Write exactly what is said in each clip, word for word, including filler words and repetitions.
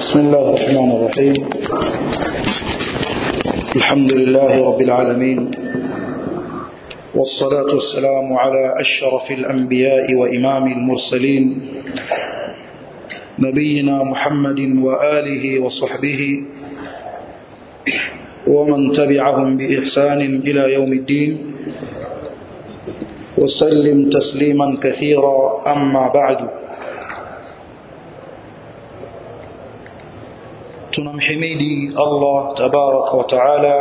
بسم الله الرحمن الرحيم. الحمد لله رب العالمين، والصلاة والسلام على أشرف الأنبياء وإمام المرسلين نبينا محمد وآله وصحبه ومن تبعهم بإحسان إلى يوم الدين، وسلم تسليما كثيرا. أما بعد، tunamhimidi Allah tabaraka wa taala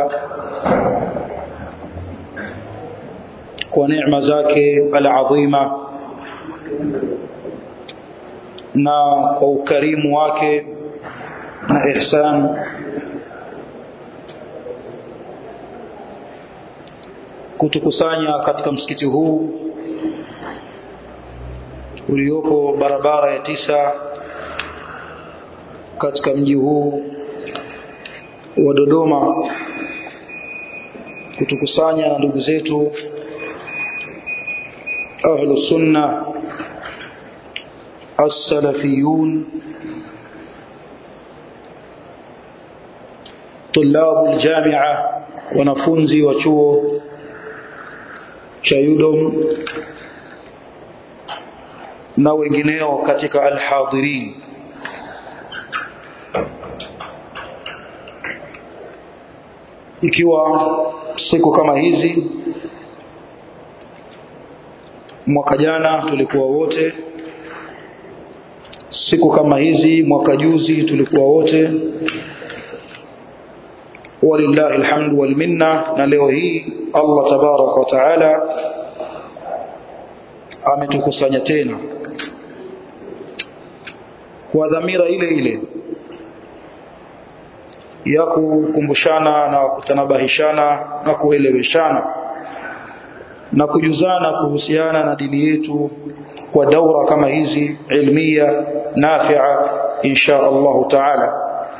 kwa neema zake al-azima na kwa ukarimu wake na ihsan kutukusanya katika msikiti huu uliopo barabara ya tisa katika mji huu wa Dodoma, kutukusanya na ndugu zetu ahlus sunna as-salafiyun tulabul jamia, wanafunzi wa chuo cha Udom na wengineo katika al-hadirin. Ikiwa siku kama hizi mwaka jana tulikuwa wote, siku kama hizi mwaka juzi tulikuwa wote, walillahi alhamdu wal minna. Na leo hii Allah tabaraka wa taala ametukusanya tena kwa dhamira ile ile ya kukumbushana na kutanabahishana na kueleweshana na kujuzana kuhusiana na dini yetu kwa daura kama hizi ilmia nafi'a insha Allah taala.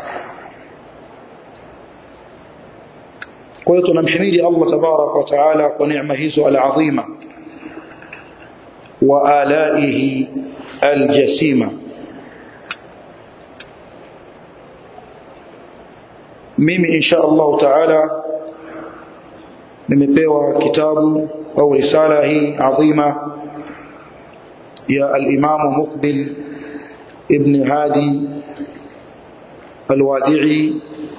Kwa hiyo tunamhimidi Allah tabaraka wa taala kwa neema hizo al-azima wa alaihi al-jasima. Mimi insha Allah taala nimepewa kitabu au risala hii adhima ya al-Imam Muqbil ibn Hadi al-Wadi'i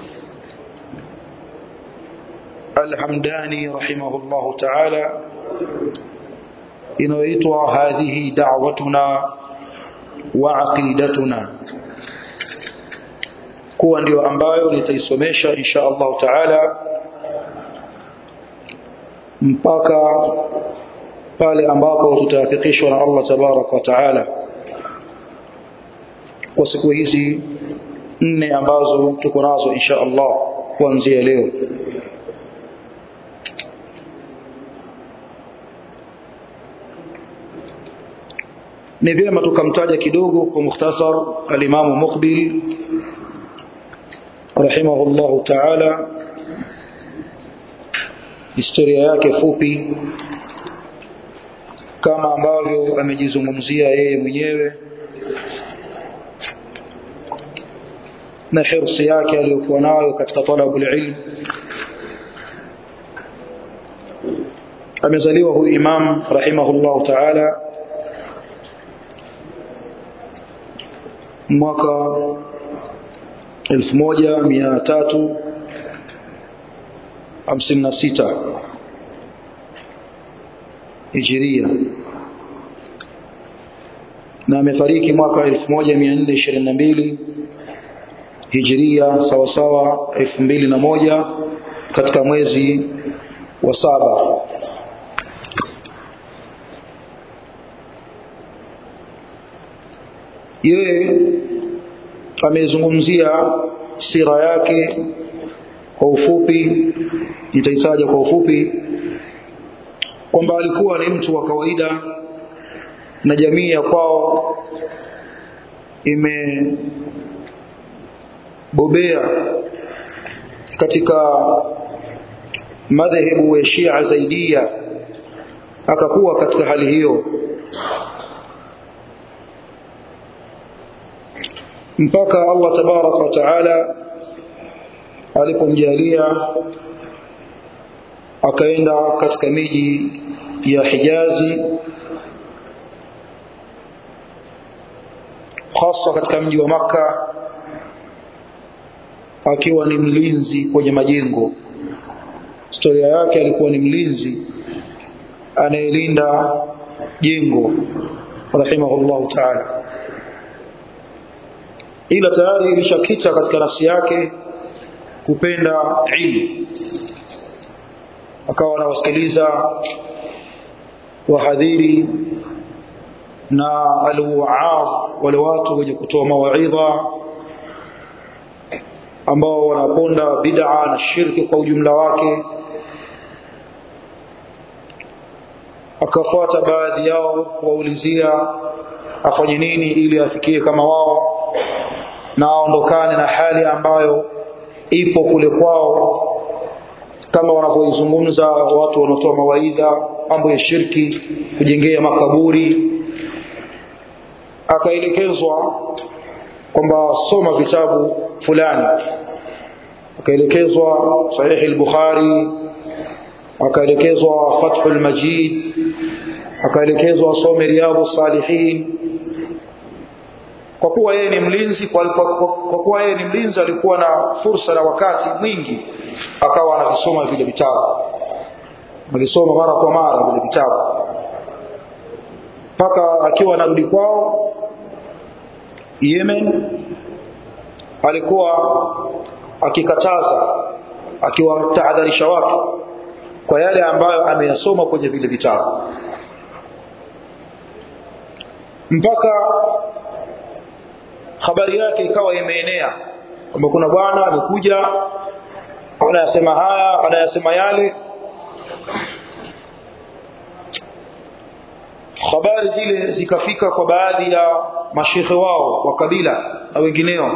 al-Hamdani rahimahullah taala, inayoitwa hadhihi da'watuna wa aqidatuna, kuwa ndio ambayo nitaisomesha insha Allah taala mpaka pale ambapo tutafikishwa na Allah tabaraka wa taala kwa siku hizi nne ambazo tuko nazo insha Allah kuanzia leo. Ni vyema tukamtaja kidogo kwa mukhtasar al-Imam Muqbil rahimahullah taala, historia yake fupi kama ambavyo amejizungumzia yeye mwenyewe, na hirsi yake aliyokuwa nayo katika talabul ilm. Amezaliwa huyu imam rahimahullah taala mwaka elfu moja mia tatu hamsini na sita Hijiria, na amefariki mwaka elfu moja mia nne ishirini na mbili Hijiria, sawa sawa elfu mbili na moja katika mwezi wa saba. Yeye amezungumzia sira yake kwa ufupi, nitaitaja kwa ufupi kwamba alikuwa ni mtu wa kawaida na jamii ya kwao imebobea katika madhehebu ya Shia Zaidia, akakuwa katika hali hiyo. mpaka Allah tabaraka wa taala alipomjalia akaenda katika miji ya Hijazi, hasa katika mji wa Makka, akiwa ni mlinzi kwenye majengo. Historia yake alikuwa ni mlinzi anayelinda jengo rahimahullahu ta'ala, ila tayari ilishakita katika nafsi yake kupenda ilmu. Akawa anawasikiliza wahadhiri na alwaadh, wale watu wenye kutoa mawaidha ambao wanaponda bid'a na shirki kwa ujumla wake. Akafuata baadhi yao kuwaulizia afanye nini ili afikie kama wao na aondokane na hali ambayo ipo kule kwao, kama wanavyozungumza watu wanaotoa mawaidha mambo ya shirki, kujengea makaburi. Akaelekezwa kwamba soma vitabu fulani, akaelekezwa Sahih al-Bukhari, akaelekezwa Fathul Majid, akaelekezwa some Riyadhus Salihin. Kwa kuwa yeye ni mlinzi, kwa, kwa, kwa kuwa yeye ni mlinzi alikuwa na fursa na wakati mwingi, akawa anavisoma vile vitabu, anavisoma mara kwa mara vile vitabu, mpaka akiwa anarudi kwao Yemen alikuwa akikataza, akiwatahadharisha watu kwa yale ambayo ameyasoma kwenye vile vitabu, mpaka habari yake ikawa imeenea kwamba kuna bwana amekuja anayasema haya, anayasema yale. Habari zile zikafika kwa baadhi ya mashekhe wao wa kabila na wengineo,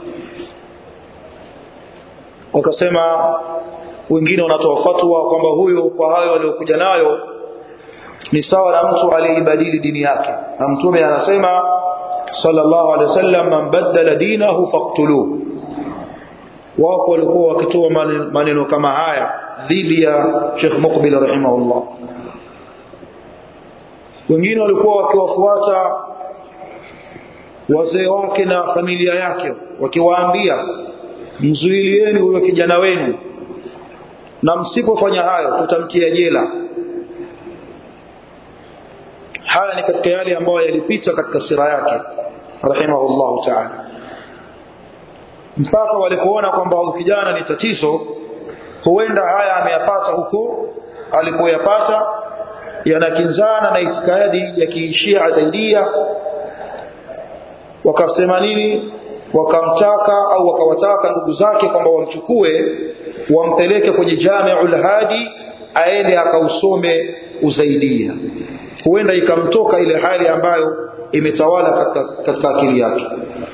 wakasema, wengine wanatoa fatwa kwamba huyo kwa hayo aliyokuja nayo ni sawa na mtu aliyebadili dini yake, na Mtume anasema sallallahu alaihi wasallam, man badala dinahu faqtuluhu. Wako walikuwa wakitoa maneno kama haya dhidi ya Sheikh Muqbil rahimahullah. Wengine walikuwa wakiwafuata wazee wake na familia yake, wakiwaambia, mzuilieni huyo kijana wenu, na msipofanya hayo tutamtia jela. Haya ni katika yale ambayo yalipita katika sira yake rahimahullahu ta'ala, mpaka walipoona kwamba huyu kijana ni tatizo, huenda haya ameyapata huko alipoyapata yanakinzana na itikadi ya Kishia Zaidia. Wakasema nini? Wakamtaka au wakawataka ndugu zake kwamba wamchukue wampeleke kwenye Jami'ul Hadi aende akausome Uzaidia. Huenda ikamtoka ile hali ambayo imetawala katika, katika akili yake.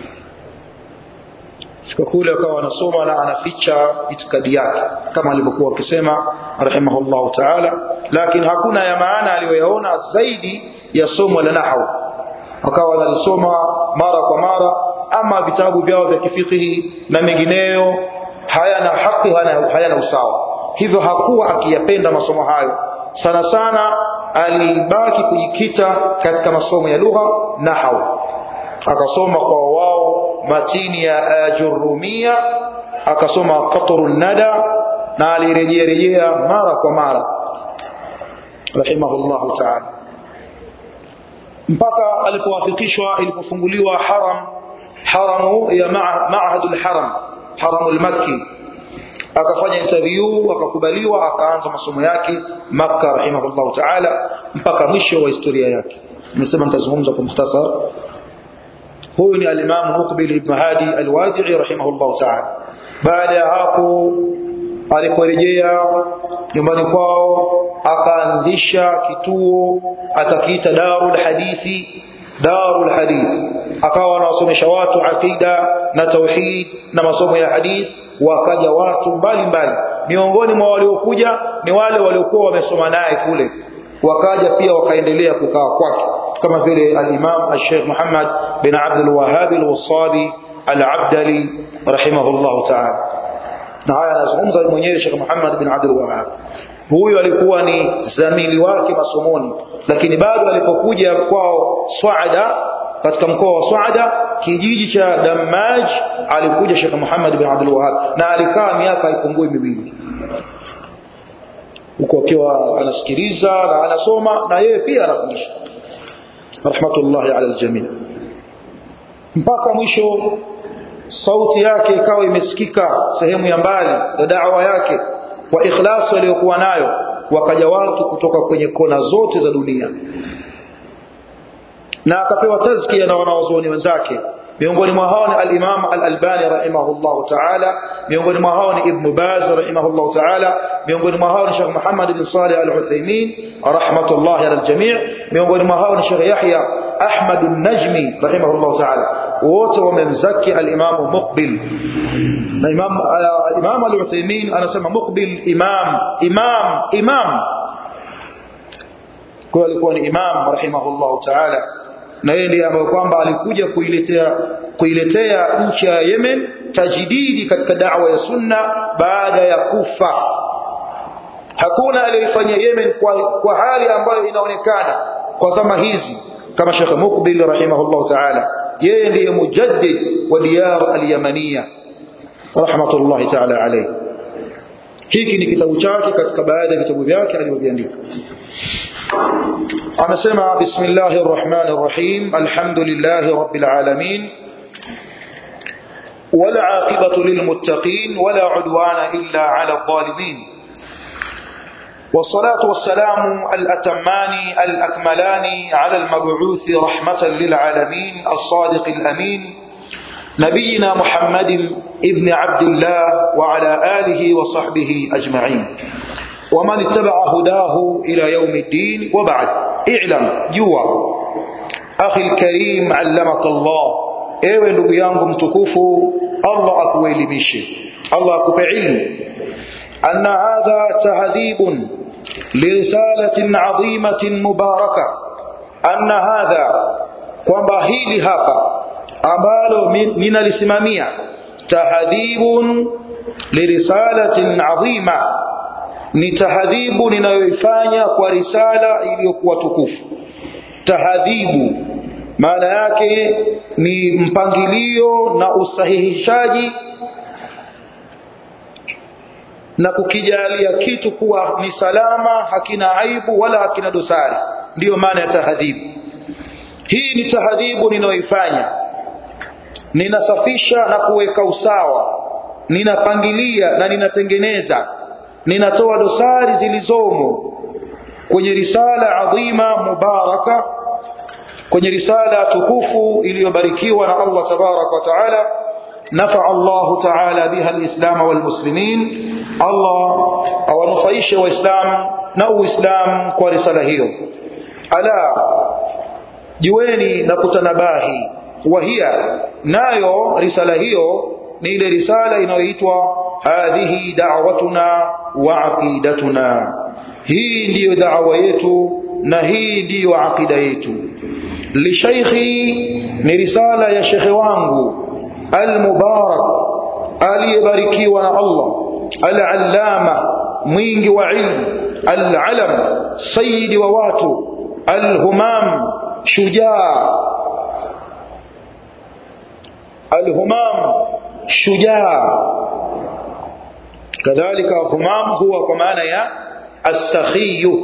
Shika kule akawa anasoma na anaficha itikadi yake kama alivyokuwa akisema rahimahullahu ta'ala, lakini hakuna ya maana aliyoyaona zaidi ya somo la nahwu. Akawa analisoma mara kwa mara, ama vitabu vyao vya kifiqhi na mengineyo hayana haki, hayana, hayana usawa. Hivyo hakuwa akiyapenda masomo hayo. Sana sana alibaki kujikita katika masomo ya lugha nahwu. Akasoma kwa wao matini ya Ajurumia, akasoma Qatrun Nada, na alirejea rejea mara kwa mara rahimahullahu ta'ala, mpaka alipowafikishwa, ilipofunguliwa haram haramu ya Ma'hadul Haram, Haramul Makki, akafanya interview, akakubaliwa, akaanza masomo yake Makka rahimahullahu ta'ala mpaka mwisho wa historia yake. Nimesema nitazungumza kwa mukhtasar. Huyu ni al-Imam Muqbil ibn Hadi al-Wadi'i rahimahullahu ta'ala. Baada ya hapo aliporejea nyumbani kwao, akaanzisha kituo akakiita Darul Hadithi, Darul Hadith. Akawa anawasomesha watu akida na tauhid na masomo ya hadith. Wakaja watu mbalimbali, miongoni mwa waliokuja ni wale waliokuwa wamesoma naye kule, wakaja pia wakaendelea kukaa kwake, kama vile al-Imam al-Sheikh Muhammad bin Abdul Wahhab al-Wassabi, al-Abdali rahimahullah ta'ala. Na haya anazungumza mwenyewe Sheikh Muhammad bin Abdul Wahhab. Huyo alikuwa ni zamili wake masomoni, lakini bado alipokuja kwao Suada, katika mkoa wa Suada, kijiji cha Damaj, alikuja Sheikh Muhammad bin Abdul Wahhab na alikaa miaka ipungui miwili huko akiwa anasikiliza na anasoma na yeye pia anafundisha, rahmatullahi ala aljamii. Mpaka mwisho sauti yake ikawa imesikika sehemu ya mbali ya da'wa yake kwa ikhlasi aliyokuwa nayo, wakaja watu kutoka kwenye kona zote za dunia, na akapewa tazkia na wanawazuoni wenzake. Miongoni mwa hao ni al-Imam al-Albani rahimahullah ta'ala, miongoni mwa hao ni Ibn Baz rahimahullah ta'ala, miongoni mwa hao ni Sheikh Muhammad bin Salih al-Uthaymeen rahmatullahi ala al-jami', miongoni mwa hao ni Sheikh Yahya Ahmad an-Najmi rahimahullah ta'ala. Wote wamemzaki al-Imam Muqbil. Na Imam al-Imam al-Uthaymeen anasema Muqbil imam imam imam, kwa alikuwa ni imam rahimahullah ta'ala, na yeye ndiye ambaye kwamba alikuja kuiletea kuiletea nchi ya Yemen tajdidi katika da'wa ya sunna baada ya kufa. Hakuna aliyefanya Yemen kwa, kwa hali ambayo inaonekana kwa zama hizi kama Sheikh Muqbil rahimahullah ta'ala. Yeye ndiye mujaddid wa diyar al-Yamaniya rahmatullahi ta'ala alayhi. Hiki ni kitabu chake katika baadhi ya vitabu vyake alivyoandika. Amesema bismillahir rahmanir rahim, alhamdulillahi rabbil alamin, wal aqibatu lil muttaqin wala udwana illa ala adh-dhalimin, والصلاة والسلام الأتمان الأكملان على المبعوث رحمة للعالمين الصادق الأمين نبينا محمد ابن عبد الله وعلى آله وصحبه أجمعين ومن اتبع هداه إلى يوم الدين. وبعد، اعلم جوا أخي الكريم علمك الله، ewe ndugu yangu mtukufu, Allah akuelimishe, Allah akupe ilmu, anna hadha tahdhibun lirisalatin adhimatin mubaraka, anna hadha, kwamba hili hapa ambalo ninalisimamia, tahdhibun lirisalatin adhima, ni tahdhibu ninayoifanya kwa risala iliyokuwa tukufu. Tahdhibu maana yake ni mpangilio na usahihishaji na kukijalia kitu kuwa ni salama, hakina aibu wala hakina dosari, ndiyo maana ya tahdhibu. Hii ni tahdhibu ninayoifanya, ninasafisha na kuweka usawa, ninapangilia na ninatengeneza, ninatoa dosari zilizomo kwenye risala adhima mubaraka, kwenye risala tukufu iliyobarikiwa na Allah tabaraka wa taala. Nafa Allah taala biha alislam walmuslimin, Allah awanufaishe waislamu na uislamu kwa risala hiyo. Ala, jueni na kutanabahi, wahia, nayo risala hiyo ni ile risala inayoitwa hadhihi da'watuna wa aqidatuna, hii ndiyo da'wa yetu na hii ndiyo aqida yetu. Li shaykhi, ni risala ya shekhe wangu al-mubarak, aliyebarikiwa na Allah, al-allama, mwingi wa ilmu, al-alam, sayyidi wa watu, al-humam, shujaa, al-humam, shujaa. Kadhalika humam huwa kwa maana ya as-sakhiyu,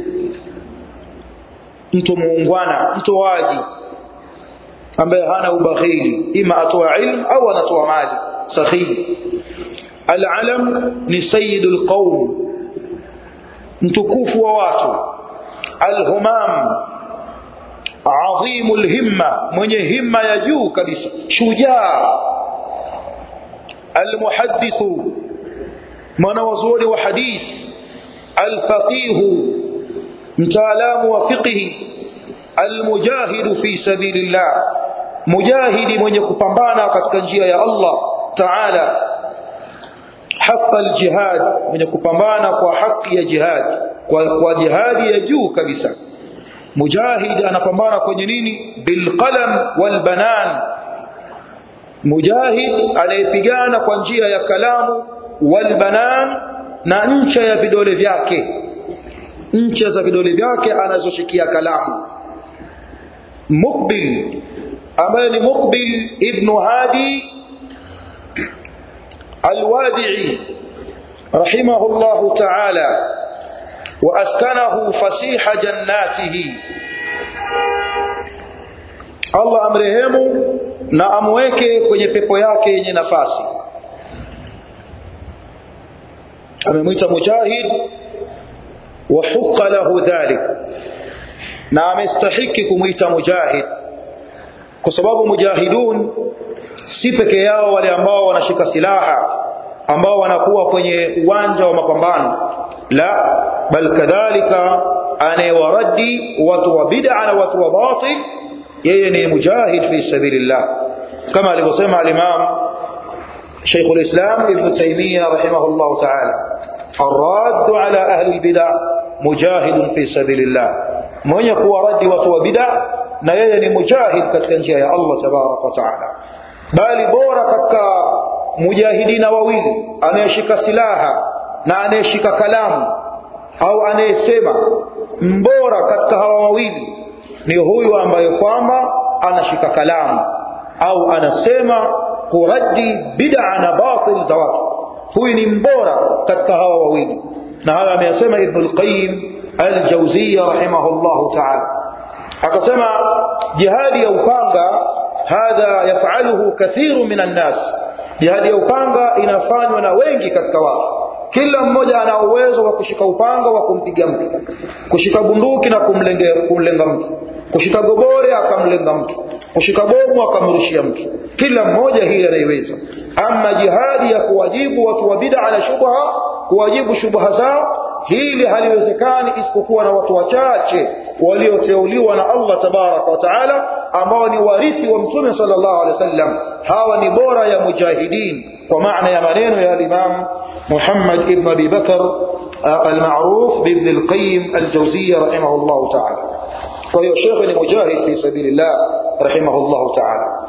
mtu muungwana, mtu waji ambaye hana ubakhili, ima atoa ilmu au anatoa mali. Sakhi. Al-alam ni sayyidul qawm, mtukufu wa watu. Al-humam adhimul himma, mwenye himma ya juu kabisa, shujaa. Al-muhaddithu, mwanawazuoni wa hadith. Al-faqihu, mtaalamu wa fiqhi. Al-mujahidu fi sabilillah, mujahidi mwenye kupambana katika njia ya Allah Taala. Haqqa al-jihad, mwenye kupambana kwa haki ya jihad, kwa, kwa jihadi ya juu kabisa. Mujahid anapambana kwenye nini? Bil qalam wal banan, mujahid anayepigana kwa njia ya kalamu wal banan, na ncha ya vidole vyake, ncha za vidole vyake anazoshikia kalamu. Muqbil ambaye ni Muqbil ibn Hadi al-Wadi'i rahimahullahu ta'ala, wa askanahu fasiha jannatihi, Allah amrehemu na amweke kwenye pepo yake yenye nafasi. Amemwita mujahid wa hukka lahu dhalik, na amestahiki kumwita mujahid, kwa sababu mujahidun si peke yao wale ambao wanashika silaha, ambao wanakuwa kwenye uwanja wa mapambano, la bal kadhalika anayewaradi watu wa bid'a na watu wa batil, yeye ni mujahid fi sabilillah, kama alivyosema al-Imam Sheikh al-Islam Ibn Taymiyyah rahimahullah ta'ala, الراد على أهل البدع مجاهد في سبيل الله, mwenye kuwaradi watu wa bid'a na yeye ni mujahid katika njia ya Allah tabarak wa taala. Bali bora katika mujahidina wawili, anayeshika silaha na anayeshika kalamu au anayesema, mbora katika hawa wawili ni huyu ambaye kwamba anashika kalamu au anasema kuradi bid'a na batil za watu. Huyu ni mbora katika hawa wawili, na haya ameyasema Ibn al-Qayyim al-Jawziyya rahimahullahu ta'ala. Akasema jihadi ya upanga hadha yafaluhu kathiru minan nas, jihadi ya upanga inafanywa na wengi katika watu. Kila mmoja ana uwezo wa kushika upanga wa kumpiga mtu, kushika bunduki na kumlenga kumlenga mtu, kushika gobore akamlenga mtu, kushika bomu akamrushia mtu. Kila mmoja hili anaiweza. Ama jihadi ya kuwajibu watu wa bid'a na shubha, kuwajibu shubha zao, hili haliwezekani isipokuwa na watu wachache walioteuliwa na Allah tabaraka wa taala, ambao ni warithi wa Mtume sallallahu alaihi wasallam. Hawa ni bora ya mujahidin, kwa maana ya maneno ya Imam Muhammad ibn Abi Bakr al-ma'ruf bi Ibn al-Qayyim al-Jawziyya rahimahullah ta'ala. Kwa hiyo Sheikh ni mujahid fi sabilillah rahimahullah ta'ala.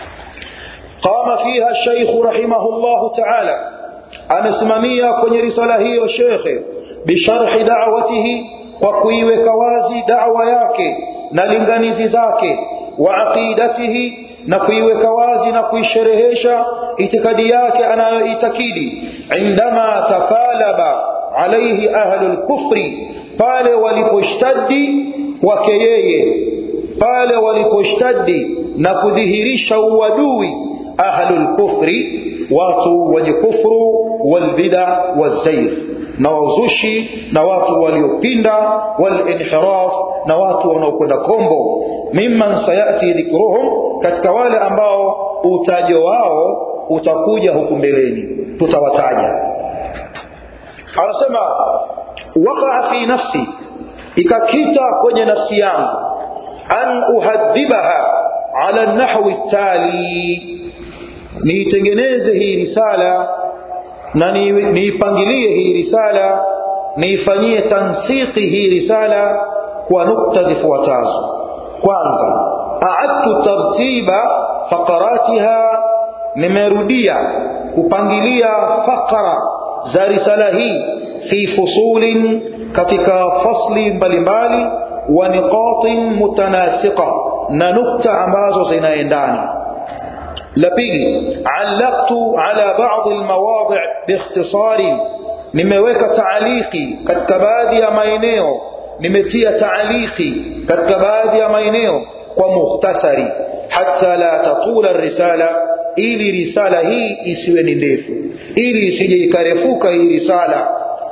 قام فيها الشيخ رحمه الله تعالى, amesimamia kwenye risala hiyo Sheikh bisharhi da'watihi, kwa kuiweka wazi da'wa yake na linganizi zake, wa aqidatihi, na kuiweka wazi na kuisherehesha itikadi yake anayoitakidi. Indama takalaba alayhi ahlul kufri, pale waliposhtadi kwake yeye, pale waliposhtadi na kudhihirisha uadui ahlul kufri, watu wenye kufru, wal bid'a wazayr, na wazushi, na watu waliopinda, wal inhiraf, na watu wanaokwenda kombo. Mimman sayati dhikruhum, katika wale ambao utajo wao utakuja huku mbeleni, tutawataja. Anasema waqa fi nafsi, ikakita kwenye nafsi yangu, an uhadhibaha ala nahwi tali, niitengeneze hii risala na niipangilie hii risala, niifanyie tansiki hii risala kwa nukta zifuatazo. Kwanza, a'adtu tartiba faqaratiha, nimerudia kupangilia fakara za risala hii, fi fusulin, katika fasli mbalimbali, wa niqatin mutanasiqa, na nukta ambazo zinaendana. La pili, allaqtu ala ba'd almawadi' biikhtisari, nimeweka ta'liqi katika baadhi ya maeneo, nimetia ta'liqi katika baadhi ya maeneo kwa mukhtasari, hatta la tatula ar-risala, ili risala hii isiwe ni ndefu, ili isije ikarefuka hii risala.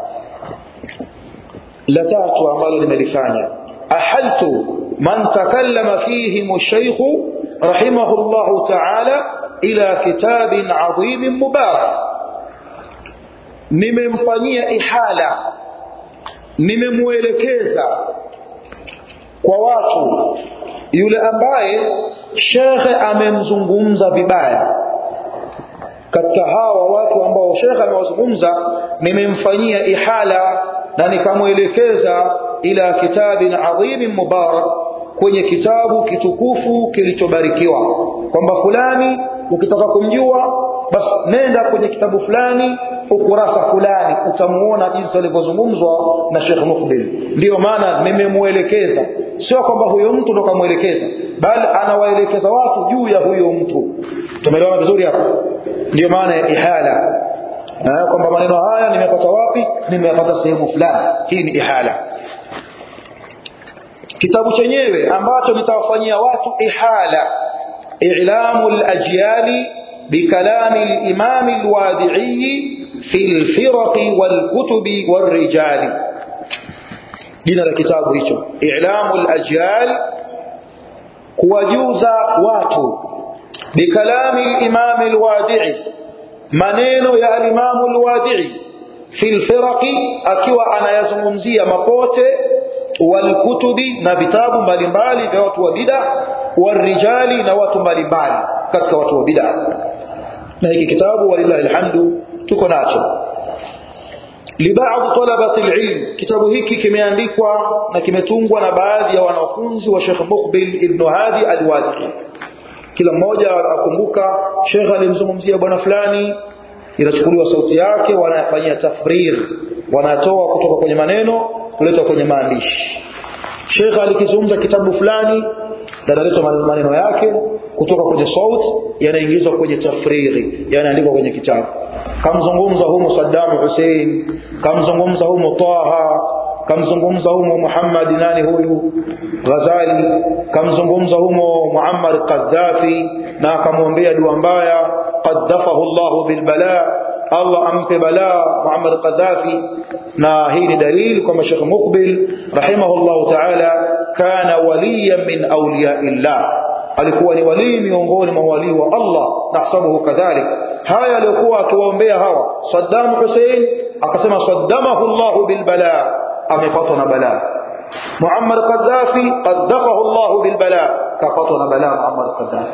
La tatu ambalo nimelifanya, ahaltu man takallama fihi ash-shaykh rahimahullahu ta'ala ila kitabin adhim mubarak, nimemfanyia ihala, nimemuelekeza kwa watu yule ambaye shekhe amemzungumza vibaya. Katika hawa watu ambao shekhe amewazungumza, nimemfanyia ihala na nikamuelekeza ila kitabin adhim mubarak, kwenye kitabu kitukufu kilichobarikiwa, kwamba fulani ukitaka kumjua basi nenda kwenye kitabu fulani ukurasa fulani utamuona jinsi alivyozungumzwa na Sheikh Muqbil. Ndio maana nimemuelekeza, sio kwamba huyo mtu ndo kamuelekeza, bali anawaelekeza watu juu ya huyo mtu. Tumeelewana vizuri hapo? Ndio maana ya ihala, eh, kwamba maneno haya nimepata wapi? Nimepata sehemu fulani. Hii ni ihala. Kitabu chenyewe ambacho nitawafanyia watu ihala, i'lamul ajyali بكلام الإمام الوادعي في الفرق والكتب والرجال. جينا الكتاب هيك إعلام الأجيال كوجوز واتو بكلام الإمام الوادعي منينو يا الإمام الوادعي في الفرق أكوى أنا يزمزي مقوته والكتب نبتاب mbalimbali vya watu wa bid'a والرجال na watu mbalimbali katika watu wa bid'a. Na hiki kitabu walillahi alhamdu tuko nacho libaadhi talabati alilm. Kitabu hiki kimeandikwa na kimetungwa na baadhi ya wanafunzi wa Sheikh Muqbil ibn Hadi al-Wadi'i. Kila mmoja akumbuka Sheikh alimzungumzia bwana fulani, inachukuliwa sauti yake, wanafanyia tafrir, wanatoa kutoka kwenye maneno kuleta kwenye maandishi. Sheikh alikizungumza kitabu fulani, daraletwa maneno yake kutoka kwenye sauti yanaingizwa kwenye tafriri, yanaandikwa kwenye kitabu. Kamzungumza humo Saddam Hussein, kamzungumza humo Taha, kamzungumza humo Muhammad nani huyu Ghazali, kamzungumza humo Muammar Gaddafi na akamwombea dua mbaya, qaddafahu Allah bil bala, Allah ampe bala Muammar Gaddafi. Na hii ni dalili kwamba Sheikh Muqbil rahimahullah ta'ala kana waliyan min awliyaillah, alikuwa ni wali miongoni mwa wali wa Allah. Nahsabuhu kadhalik. Haya alikuwa akiwaombea hawa Saddam Hussein, akasema saddamahu Allah bil bala, amepatwa na bala. Muammar Gaddafi qaddafahu Allah bil bala, kapatwa na bala Muammar Gaddafi.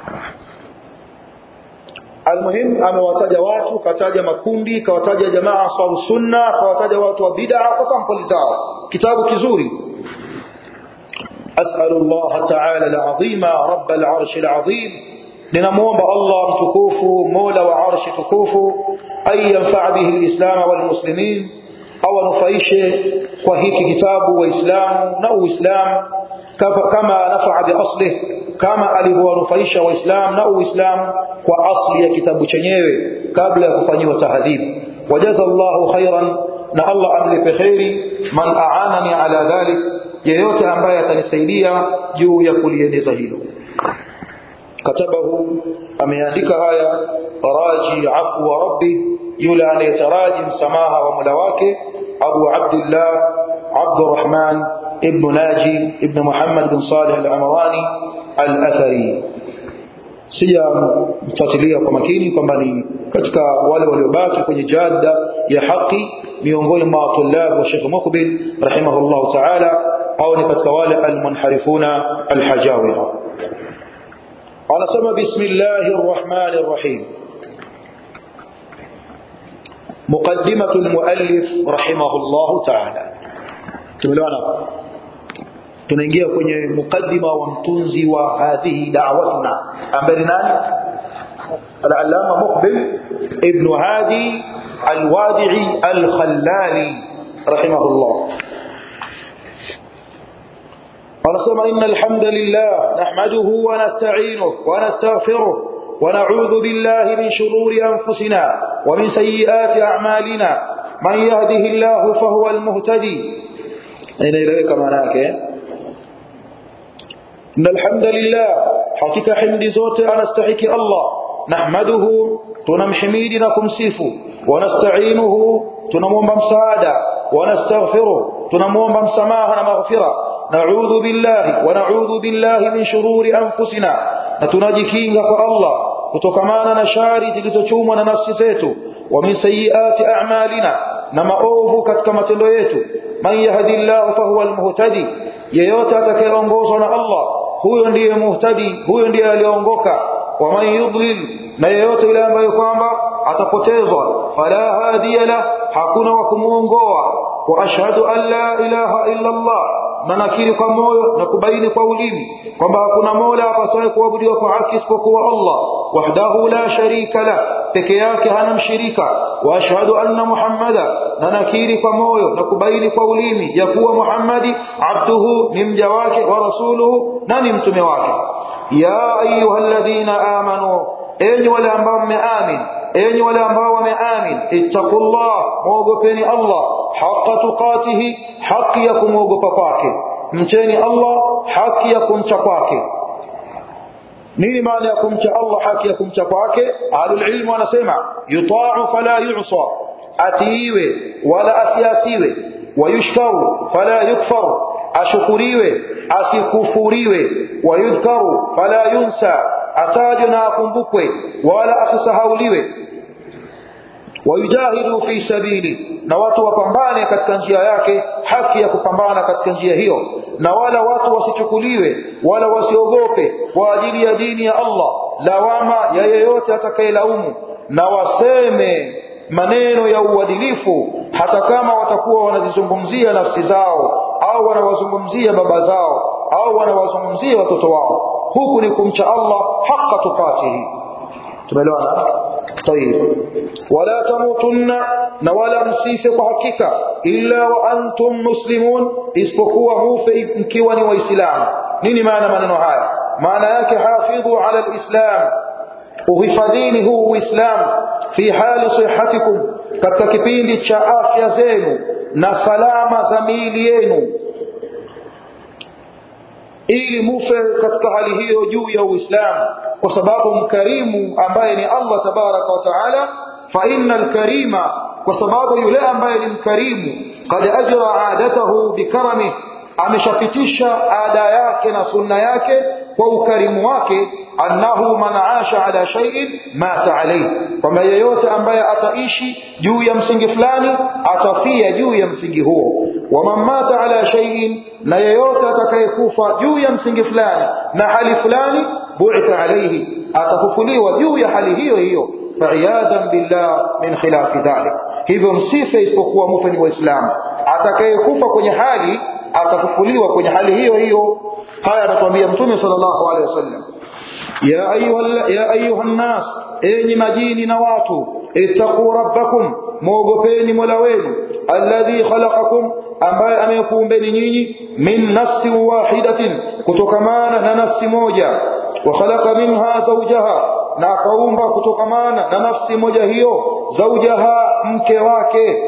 Almuhim amewataja watu, kataja makundi, kawataja jamaa ashabu sunna, kawataja watu wa bid'a kwa sampuli zao. Kitabu kizuri. أسأل الله تعالى العظيم رب العرش العظيم لنموم الله متكوفه مولى وعرش تكوفه أن ينفع به الإسلام والمسلمين أو نفعيشه وهيك كتاب وإسلام نو إسلام كما نفع بأصله كما أليه نفعيشه وإسلام نو إسلام وأصل كتاب chenyewe kabla ya kufanyiwa tahdhib. وجزا الله خيرا na Allah amlipe khairi man a'anani ala dhalik, yeyote ambaye atanisaidia juu ya kulieneza hilo. Katabahu, ameandika haya raji afwa rabbi, yule anayetaraji msamaha wa Mola wake, Abu Abdullah Abdurrahman ibn Naji ibn Muhammad bin Salih al-Amrani al-Athari. Sija mfuatilia kwa makini kwamba ni katika wale waliobaki kwenye jada ya haki miongoni mwa tulab wa Sheikh Muqbil rahimahullah ta'ala, au ni katika wale almunharifuna alhajawira. Anasema bismillahir rahmanir rahim. Muqaddimatul muallif rahimahullah ta'ala. Tumeelewana? Tunaingia kwenye mukaddima wa mtunzi wa hadhihi da'watuna, ambaye nani? Al-Allama Muqbil ibn Hadi al-Wadi'i al-Khallali rahimahullah. Anasema innal hamdalillah nahmaduhu wa nasta'inuhu wa nastaghfiruh wa na'udhu billahi min shururi anfusina wa min sayyiati a'malina man yahdihillahu fahuwa al-muhtadi. Inaeleweka maana yake? إن الحمد لله حقيقة حمد زوت أنستحك الله نحمده تنمحميدنا كمسيفه ونستعينه تنموم بمساعدة ونستغفره تنموم بمسماهنا مغفرة نعوذ بالله ونعوذ بالله من شرور أنفسنا نتنجكين الله كتكمانا نشاري زلتشومنا نفس زيتو ومن سيئات أعمالنا نما أوفو كتكما تلويتو من يهدي الله فهو المهتدي yeyote atakayeongozwa na Allah huyo ndiye muhtadi, huyo ndiye aliongoka. Wa man yudlil, na yeyote yule ambaye kwamba atapotezwa, fala hadiya la, hakuna wa kumuongoa. Wa ashhadu an la ilaha illa Allah, na nakiri kwa moyo na kubaini kwa ulimi kwamba hakuna mola apasaye kuabudiwa kwa haki isipokuwa Allah wahdahu la sharika la, peke yake hana mshirika. Wa ashhadu anna Muhammada, na nakiri kwa moyo na kubaini kwa ulimi ya kuwa Muhammadi abduhu, ni mja wake, wa rasuluhu, na ni mtume wake. Ya ayyuhalladhina amanu, enyi wale ambao mmeamini, enyi wale ambao wameamini, ittaqullah, muogopeni Allah, haqqa tuqatihi, haki ya kumwogopa kwake, mcheni Allah haki ya kumcha kwake. Nini maana ya kumcha Allah haki ya kumcha kwake? Ahlul ilmu wanasema yuta'u fala yu'sa, atiiwe wala asiasiwe, wayushkaru fala yukfar, ashukuriwe asikufuriwe, wayudhkaru fala yunsa, atajwe na akumbukwe wala asisahauliwe. Wayujahidu fi sabili, na watu wapambane katika njia yake, haki ya kupambana katika njia hiyo, na wala watu wasichukuliwe wala wasiogope kwa ajili ya dini ya Allah lawama ya yeyote atakayelaumu, na waseme maneno ya uadilifu hata kama watakuwa wanazizungumzia nafsi zao au wanawazungumzia baba zao au wanawazungumzia watoto wao. Huku ni kumcha Allah haqqa tuqatihi. Tumeelewana? Tayeb. Wala tamutunna, na wala msife kwa hakika, illa wa antum muslimun, isipokuwa mufe mkiwa ni waislamu. Nini maana maneno haya? Maana yake hafidhu ala alislam, uhifadhini huu uislamu, fi hali sihhatikum, katika kipindi cha afya zenu na salama za miili yenu, ili mufe katika hali hiyo juu ya uislamu, kwa sababu mkarimu ambaye ni Allah tabaraka wa taala, fa innal karima, kwa sababu yule ambaye ni mkarimu, qad ajra adatahu bikarami, ameshapitisha ada yake na sunna yake kwa ukarimu wake, annahu man aasha ala shay'in mata alayhi, kwamba yeyote ambaye ataishi juu ya msingi fulani atafia juu ya msingi huo. Wa man mata ala shay'in, na yeyote atakayekufa juu ya msingi fulani na hali fulani, bu'itha alayhi, atafufuliwa juu ya hali hiyo hiyo. Fa'iyadan billah min khilafi dhalik, hivyo msife isipokuwa mufe ni waislamu. Atakayekufa kwenye hali atafufuliwa kwenye hali hiyo hiyo. Haya anatuambia Mtume sallallahu alaihi wasallam. Ya ayuha ya ayuha nas, enyi majini na watu, ittaqu rabbakum, muogopeni mola wenu, alladhi khalaqakum, ambaye amekuumbeni nyinyi, min nafsin wahidatin, kutokamana na nafsi moja, wa khalaqa minha zawjaha, na akaumba kutokamana na nafsi moja hiyo zawjaha, mke wake.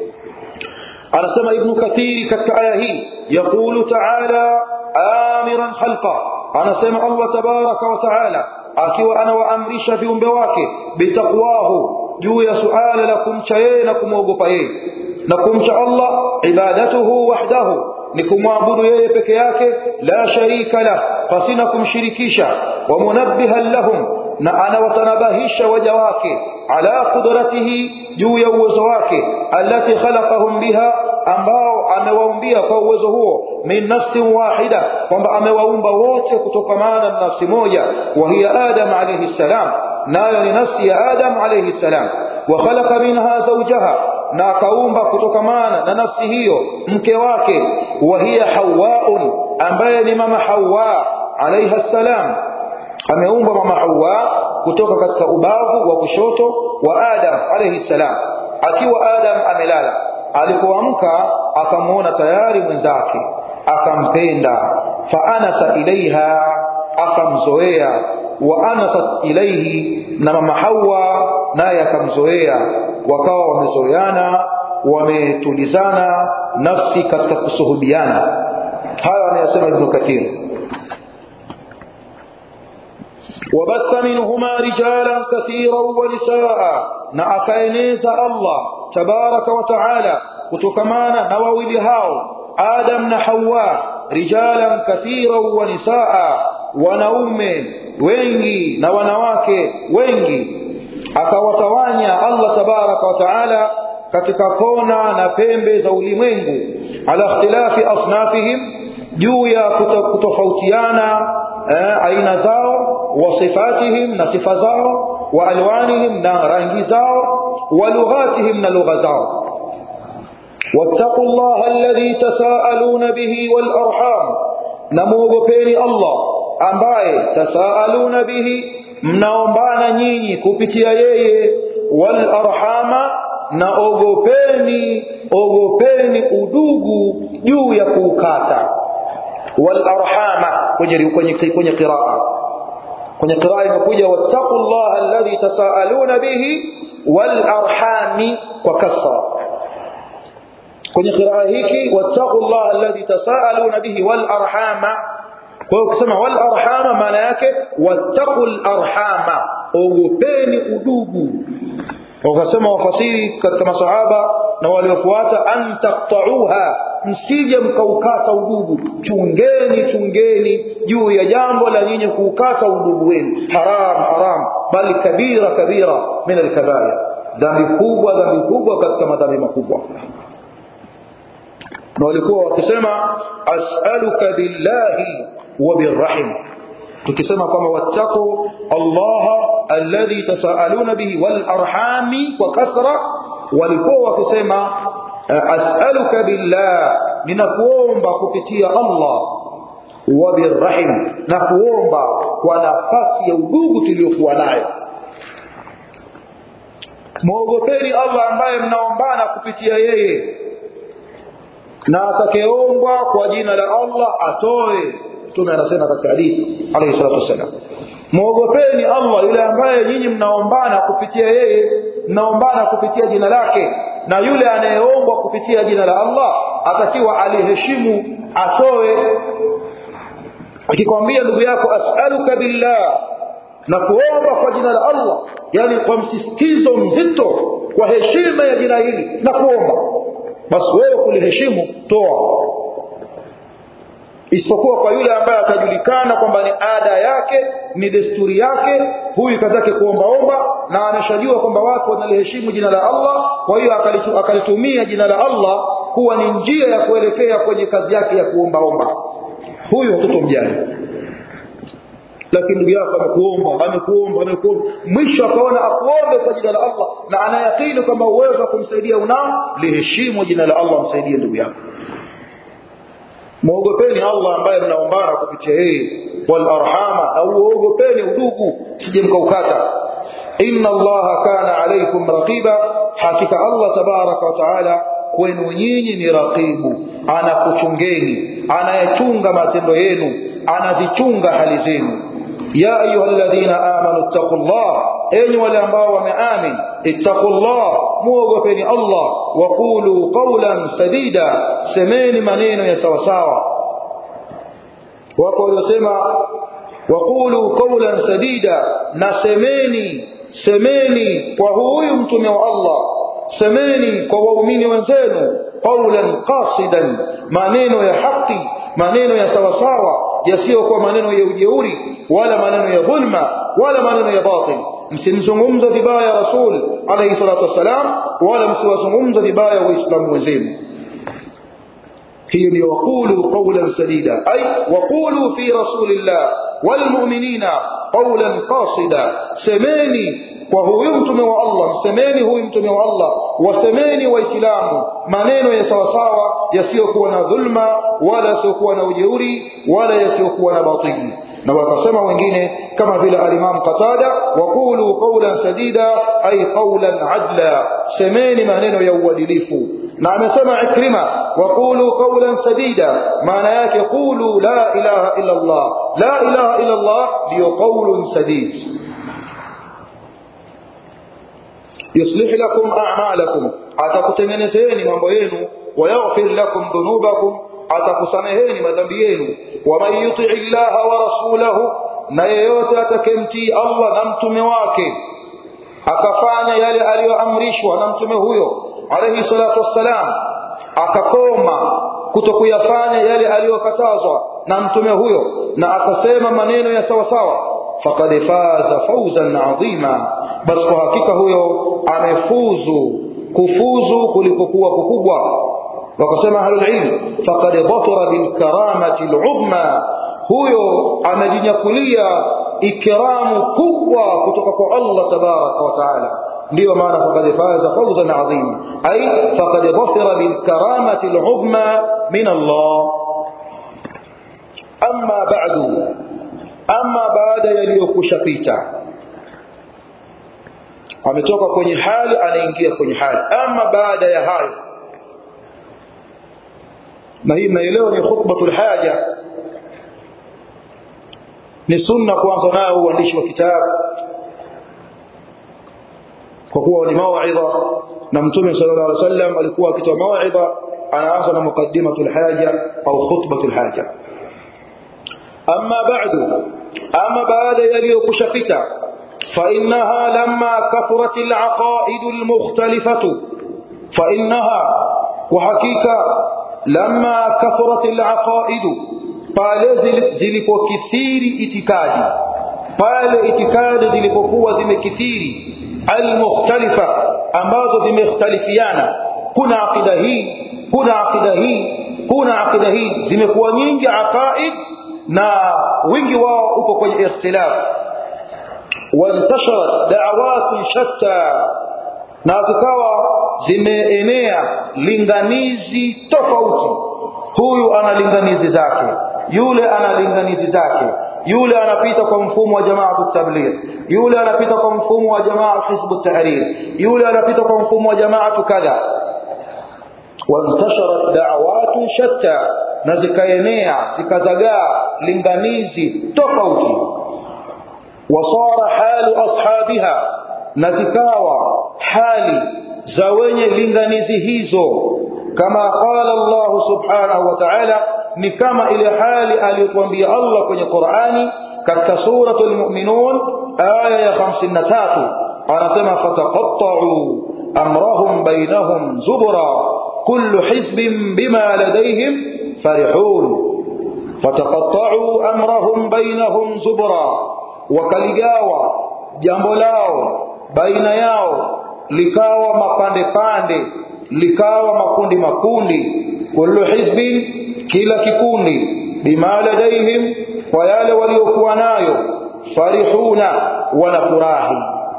Anasema Ibn Kathir katika aya hii, yaqulu ta'ala amiran khalqa, anasema Allah tabaraka wa taala akiwa anawaamrisha viumbe wake bitaqwahu, juu ya suala la kumcha yeye na kumwogopa yeye. Na kumcha Allah ibadatuhu wahdahu, ni kumwabudu yeye peke yake, la sharika la, pasina kumshirikisha. Wa munabbihan lahum, na anawatanabahisha waja wake, ala qudratihi, juu ya uwezo wake, allati khalaqahum biha, ambao amewaumbia kwa uwezo huo, min nafsin wahida, kwamba amewaumba wote kutokamana na nafsi moja, wa hiya Adam alayhi salam, nayo ni nafsi ya Adam alayhi salam. Wa khalaqa minha zawjaha, na akaumba kutokamana na nafsi hiyo mke wake, wa hiya Hawaun, ambaye ni mama Hawa alayha salam. Ameumba mama Hawa kutoka katika ubavu wa kushoto wa Adam alayhi salam. Akiwa Adam amelala, alipoamka akamuona tayari mwenzake, akampenda, fa anasa ilaiha, akamzoea, wa anasat ilaihi, na mama Hawa naye akamzoea, wakawa wamezoeana, wametulizana nafsi katika kusuhubiana. Haya anayasema Ibn Kathir. وبث منهما رجالا كثيرا ونساء, na akaeneza Allah tabaraka wa taala kutokamana na wawili hao Adam na Hawa, rijalan kathira wa nisaa, wanaume wengi na wanawake wengi. Akawatawanya Allah tabaraka wa taala katika kona na pembe za ulimwengu, ala ikhtilafi asnafihim, juu ya kutofautiana eh, aina zao, wa sifatihim, na sifa zao, wa alwanihim, na rangi zao, wa lughatihim, na lugha zao. واتقوا الله الذي تساءلون به والأرحام نموغبين الله ambaye tasaaluna bihi mnaombana nyinyi kupitia yeye wal arhama na ogopeni ogopeni udugu juu ya kuukata wal arhama kwenye kwenye kwenye qiraa kwenye qiraa imekuja wattaqullaha alladhi tasaaluna bihi wal arhami kwa kasra kwenye qiraa hiki wattaqullaha alladhi tasaaluna bihi wal arhama kwa hiyo ukisema wal arhama maana yake wattaqul arhama ogopeni udugu wakasema wafasiri katika masahaba na waliofuata an taqta'uha msije mkaukata udugu chungeni chungeni juu ya jambo la nyinyi kuukata udugu wenu haram haram bali kabira kabira min al-kabair dhambi kubwa dhambi kubwa katika madhambi makubwa na walikuwa wakisema as'aluka billahi wa birrahim tukisema kama wattaqu Allah alladhi tasaaluna bihi wal arhami kwa kasra walikuwa wakisema as'aluka billah ninakuomba kupitia Allah wa birrahim na kuomba kwa nafasi ya udugu tuliokuwa nayo muogopeni Allah ambaye mnaombana kupitia yeye na atakayeombwa kwa jina la Allah atoe Mtume anasema katika hadithi alayhi salatu wasallam muogopeni Allah yule ambaye nyinyi mnaombana kupitia yeye mnaombana kupitia jina lake na yule anayeombwa kupitia jina la Allah atakiwa aliheshimu atoe akikwambia ndugu yako as'aluka billah na kuomba kwa jina la Allah yani kwa msisitizo mzito kwa heshima ya jina hili na kuomba basi wewe kuliheshimu toa isipokuwa kwa yule ambaye atajulikana kwamba ni ada yake ni desturi yake huyu kazi yake kuombaomba na ameshajua kwamba watu wanaliheshimu jina la Allah kwa hiyo akalitu, akalitumia jina la Allah kuwa ni njia ya kuelekea kwenye kazi yake ya kuombaomba huyu hutomjali lakini ndugu yako amekuomba amekuomba amekuomba mwisho akaona akuombe kwa jina la Allah na anayakini kwamba uwezo wa kumsaidia unao liheshimu jina la Allah msaidie ndugu yako muogopeni Allah ambaye mnaombana kupitia yeye wal arhama au muogopeni udugu sije mkaukata inna Allah kana alaykum raqiba hakika Allah tabaraka wa taala kwenu nyinyi ni raqibu anakuchungeni anayechunga matendo yenu anazichunga hali zenu ya ayyuhalladhina amanu ittaqullah enyi wale ambao wameamini ittaqullah muogopeni Allah wa qulu qawlan sadida semeni maneno ya sawa sawa wako waliosema wa qulu qawlan sadida na semeni semeni kwa huyu mtume wa Allah semeni kwa waumini wenzenu qawlan qasidan maneno ya haki maneno ya sawa sawa yasiyo kwa maneno ya ujeuri wala maneno ya dhulma wala maneno ya batil msimzungumza vibaya rasul alayhi salatu wasalam wala msiwazungumza vibaya waislamu wenzenu hiyo ni waqulu qawlan sadida ay waqulu fi rasulillah walmu'minina qawlan qasida semeni kwa huyu mtume wa Allah msemeni huyu mtume wa Allah wasemeni waislamu maneno ya sawa sawa yasiyokuwa na dhulma wala yasiyokuwa na ujeuri wala yasiyokuwa na batili na wakasema wengine kama vile al-Imam Qatada waqulu qawlan sadida ay qawlan adla semeni maneno ya uadilifu na amesema Ikrima waqulu qawlan sadida maana yake qulu la ilaha illa Allah la ilaha illa Allah ndio qawlun sadid yuslih lakum a'malakum atakutengenezeni mambo yenu wa yaghfir lakum dhunubakum atakusameheni madhambi yenu wa man yuti illaha wa rasulahu na yeyote atakemtii Allah na mtume wake akafanya yale aliyoamrishwa na mtume huyo alayhi salatu wassalam akakoma kutokuyafanya yale aliyokatazwa na mtume huyo na akasema maneno ya sawa sawa faqad faza fawzan adhima basi kwa hakika huyo amefuzu kufuzu kulikokuwa kukubwa wakasema ahlul ilm faqad dhafara bil karamati al uzma huyo amejinyakulia ikramu kubwa kutoka kwa Allah tabaraka wa taala ndio maana faqad faza fawzan adhima ay faqad dhafira bil karamati al uzma min Allah. Amma ba'du, amma baada yaliyokushapita, ametoka kwenye hali anaingia kwenye hali. Amma baada ya hayo, na hii naelewa ni khutbatul haja, ni sunna kuanza nayo uandishi wa kitabu, kwa kuwa ni mauidha, na Mtume sallallahu alaihi wasallam alikuwa akitoa mauidha anaanza na muqaddimatul haja au khutbatul haja. Amma ba'du, amma baada yaliyokushapita, fa innaha lamma kathurat al-aqaid al-mukhtalifah, fa innaha, wa hakika lamma kathurat al-aqaid, pale zilipokithiri itikadi, pale itikadi zilipokuwa zimekithiri, al-mukhtalifa, ambazo zimekhtalifiana, kuna akida hii, kuna akida hii, kuna akida hii, zimekuwa nyingi aqaid na wingi wao uko kwenye ikhtilaf. Wantasharat da'awat shatta, na zikawa zimeenea linganizi tofauti. Huyu ana linganizi zake, yule ana linganizi zake, yule anapita kwa mfumo wa Jamaatu Tabligh, yule anapita kwa mfumo wa Jamaa Hizb at-Tahrir, yule anapita kwa mfumo wa Jamaatu kadha. Wantasharat da'awat shatta, na zikaenea zikazagaa linganizi tofauti. Wasara halu ashabiha, na zikawa hali za wenye linganizi hizo, kama qala Allah subhanahu wa ta'ala, ni kama ile hali aliyotuambia Allah kwenye Qur'ani katika suratul Mu'minun aya ya hamsini na tatu, anasema fataqatta'u amrahum bainahum zubra kullu hizbin bima ladayhim farihun. Fataqatta'u amrahum bainahum zubra, wakaligawa jambo lao baina yao likawa mapande pande, likawa makundi makundi. Kullu hizbin, kila kikundi, bima ladayhim, kwa yale waliokuwa nayo, farihuna, wanafurahi.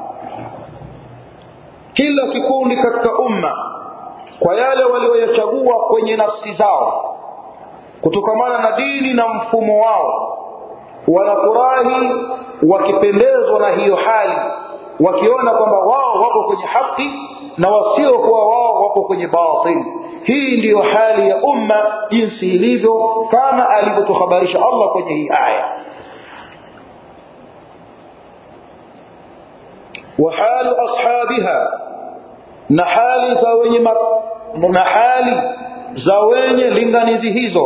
Kila kikundi katika umma kwa yale walioyachagua kwenye nafsi zao kutokamana na dini na mfumo wao, wanafurahi wakipendezwa na hiyo hali, wakiona kwamba wao wapo kwenye haki na wasio kuwa wao wapo kwenye batil. Hii ndiyo hali ya umma jinsi ilivyo, kama alivyotuhabarisha Allah kwenye hii aya. Wa halu ashabiha, na hali za wenye na hali za wenye linganizi hizo.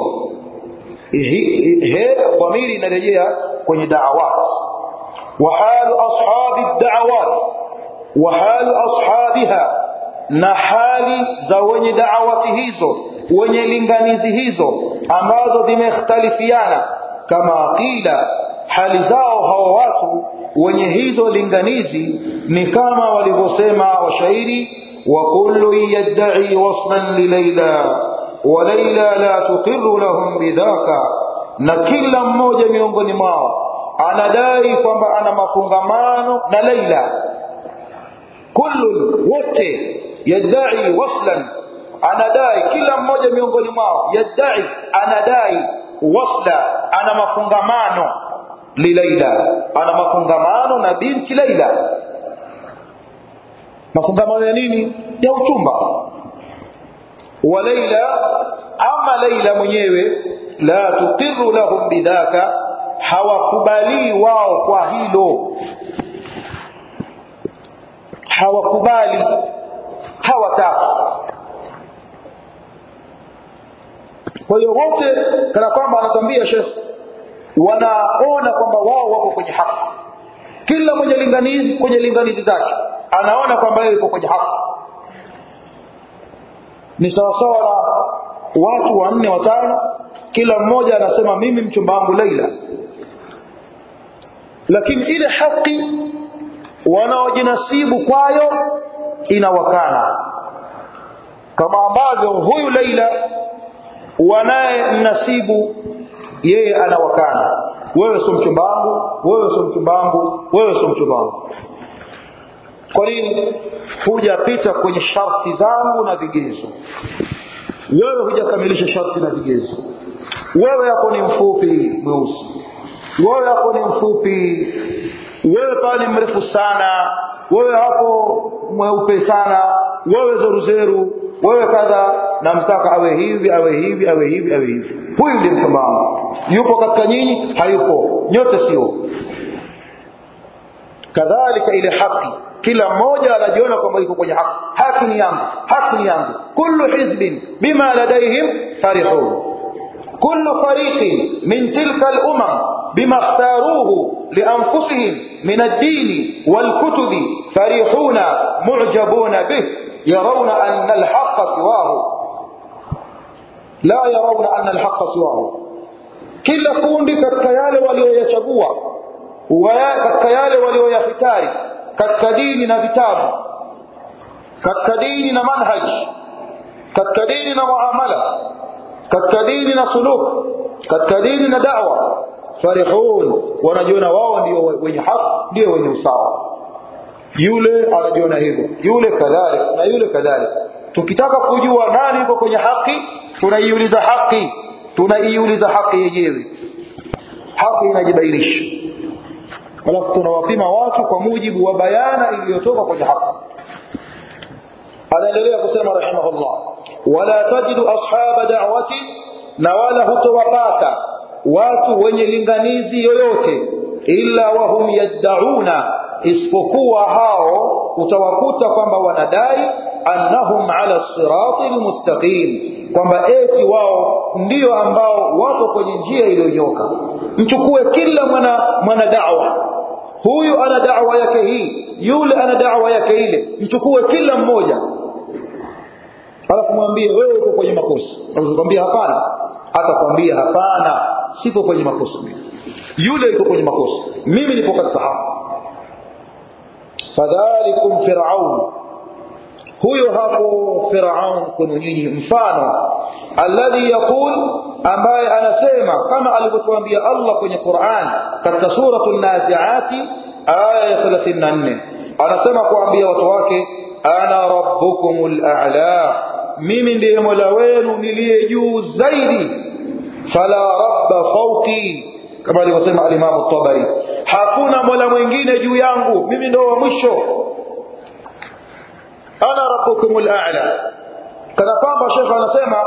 He dhamiri inarejea kwenye da'awat. Wa halu ashabi da'awat, wa halu ashabiha, na hali za wenye da'awati hizo, wenye linganizi hizo ambazo zimekhtalifiana, kama qila, hali zao hao watu wenye hizo linganizi ni kama walivyosema washairi, wa kullu yad'i waslan li Layla wa Layla la tuqirru lahum bidhaka, na kila mmoja miongoni mwao anadai kwamba ana mafungamano na Layla. Kullu, wote, yad'i waslan, anadai, kila mmoja miongoni mwao yad'i, anadai wasla, ana mafungamano li Layla, ana mafungamano na binti Layla. Mafungamano ya nini? Ya uchumba. Wa Layla, ama Layla mwenyewe, la tuqirru lahum bidhaka, hawakubali wao kwa hilo, hawakubali, hawataka. Kwa hiyo wote kana kwamba anatambia Sheikh, wanaona kwamba wao wako kwenye haki. Kila mwenye linganizi kwenye linganizi zake anaona kwamba yeye yuko kwenye haki. Ni sawa sawa na watu wanne watano, kila mmoja anasema mimi mchumba wangu Layla, lakini ile haki wanaojinasibu kwayo inawakana, kama ambavyo huyu Layla wanaye nasibu yeye anawakana, wewe sio mchumba wangu, wewe sio mchumba wangu, wewe sio mchumba wangu. Kwa nini? Hujapita kwenye sharti zangu na vigezo. Wewe hujakamilisha sharti na vigezo. Wewe hapo ni mfupi mweusi, wewe hapo ni mfupi, wewe pale mrefu sana, wewe hapo mweupe sana, wewe zeruzeru, wewe kadha, na mtaka awe hivi awe hivi awe hivi awe hivi. Huyu ndiye mchumba wangu. Yupo katika nyinyi? Hayupo. Nyote sio. Kadhalika ile haki, kila mmoja anajiona kwamba yuko kwenye haki. Haki ni yangu, haki ni yangu. Kullu hizbin bima ladayhim farihun. كل فريق من تلك الأمم بما اختاروه لأنفسهم من الدين والكتب فرحون معجبون به يرون أن الحق سواه لا يرون أن الحق سواه. كل kundi katika yale walioyachagua, katika yale walioyafikari, katika dini na vitabu, katika dini na manhaj, katika dini na muamala, katika dini na suluk, katika dini na da'wa, farihun, wanajiona wao ndio wenye haki, ndio wenye usawa. Yule anajiona hivyo, yule kadhalika na yule kadhalika. Tukitaka kujua nani yuko kwenye haki, tunaiuliza haki, tunaiuliza haki yenyewe. Haki inajibainisha. Alafu tunawapima watu kwa mujibu wa bayana iliyotoka kwenye haki. Anaendelea kusema rahimahullah, wala tajidu ashaba da'wati, na wala hutowapata watu wenye linganizi yoyote, illa wahum yad'una, isipokuwa hao utawakuta kwamba wanadai annahum ala siratil mustaqim, kwamba eti wao ndio ambao wako kwenye njia iliyonyoka. Mchukue kila mwana mwana da'wa, huyu ana da'wa yake hii, yule ana da'wa yake ile, mchukue kila mmoja, alafu mwambie wewe uko kwenye makosa. Anakuambia hapana, atakwambia hapana, siko kwenye makosa mimi, yule yuko kwenye makosa, mimi nipo katika haki. Fadhalikum Firaun, huyo hapo Firaun kwenu nyinyi mfano, alladhi yaqul, ambaye anasema kama alivyotuambia Allah kwenye Qur'an katika suratul Nazi'ati aya thelathini na nne, anasema kuambia watu wake, ana rabbukumul a'la, mimi ndiye Mola wenu niliye juu zaidi, fala rabba fawqi, kama alivyosema al-Imam at-Tabari, hakuna Mola mwingine juu yangu, mimi ndio wa mwisho. Ana rabbukumul a'la, kana kwamba Sheikh anasema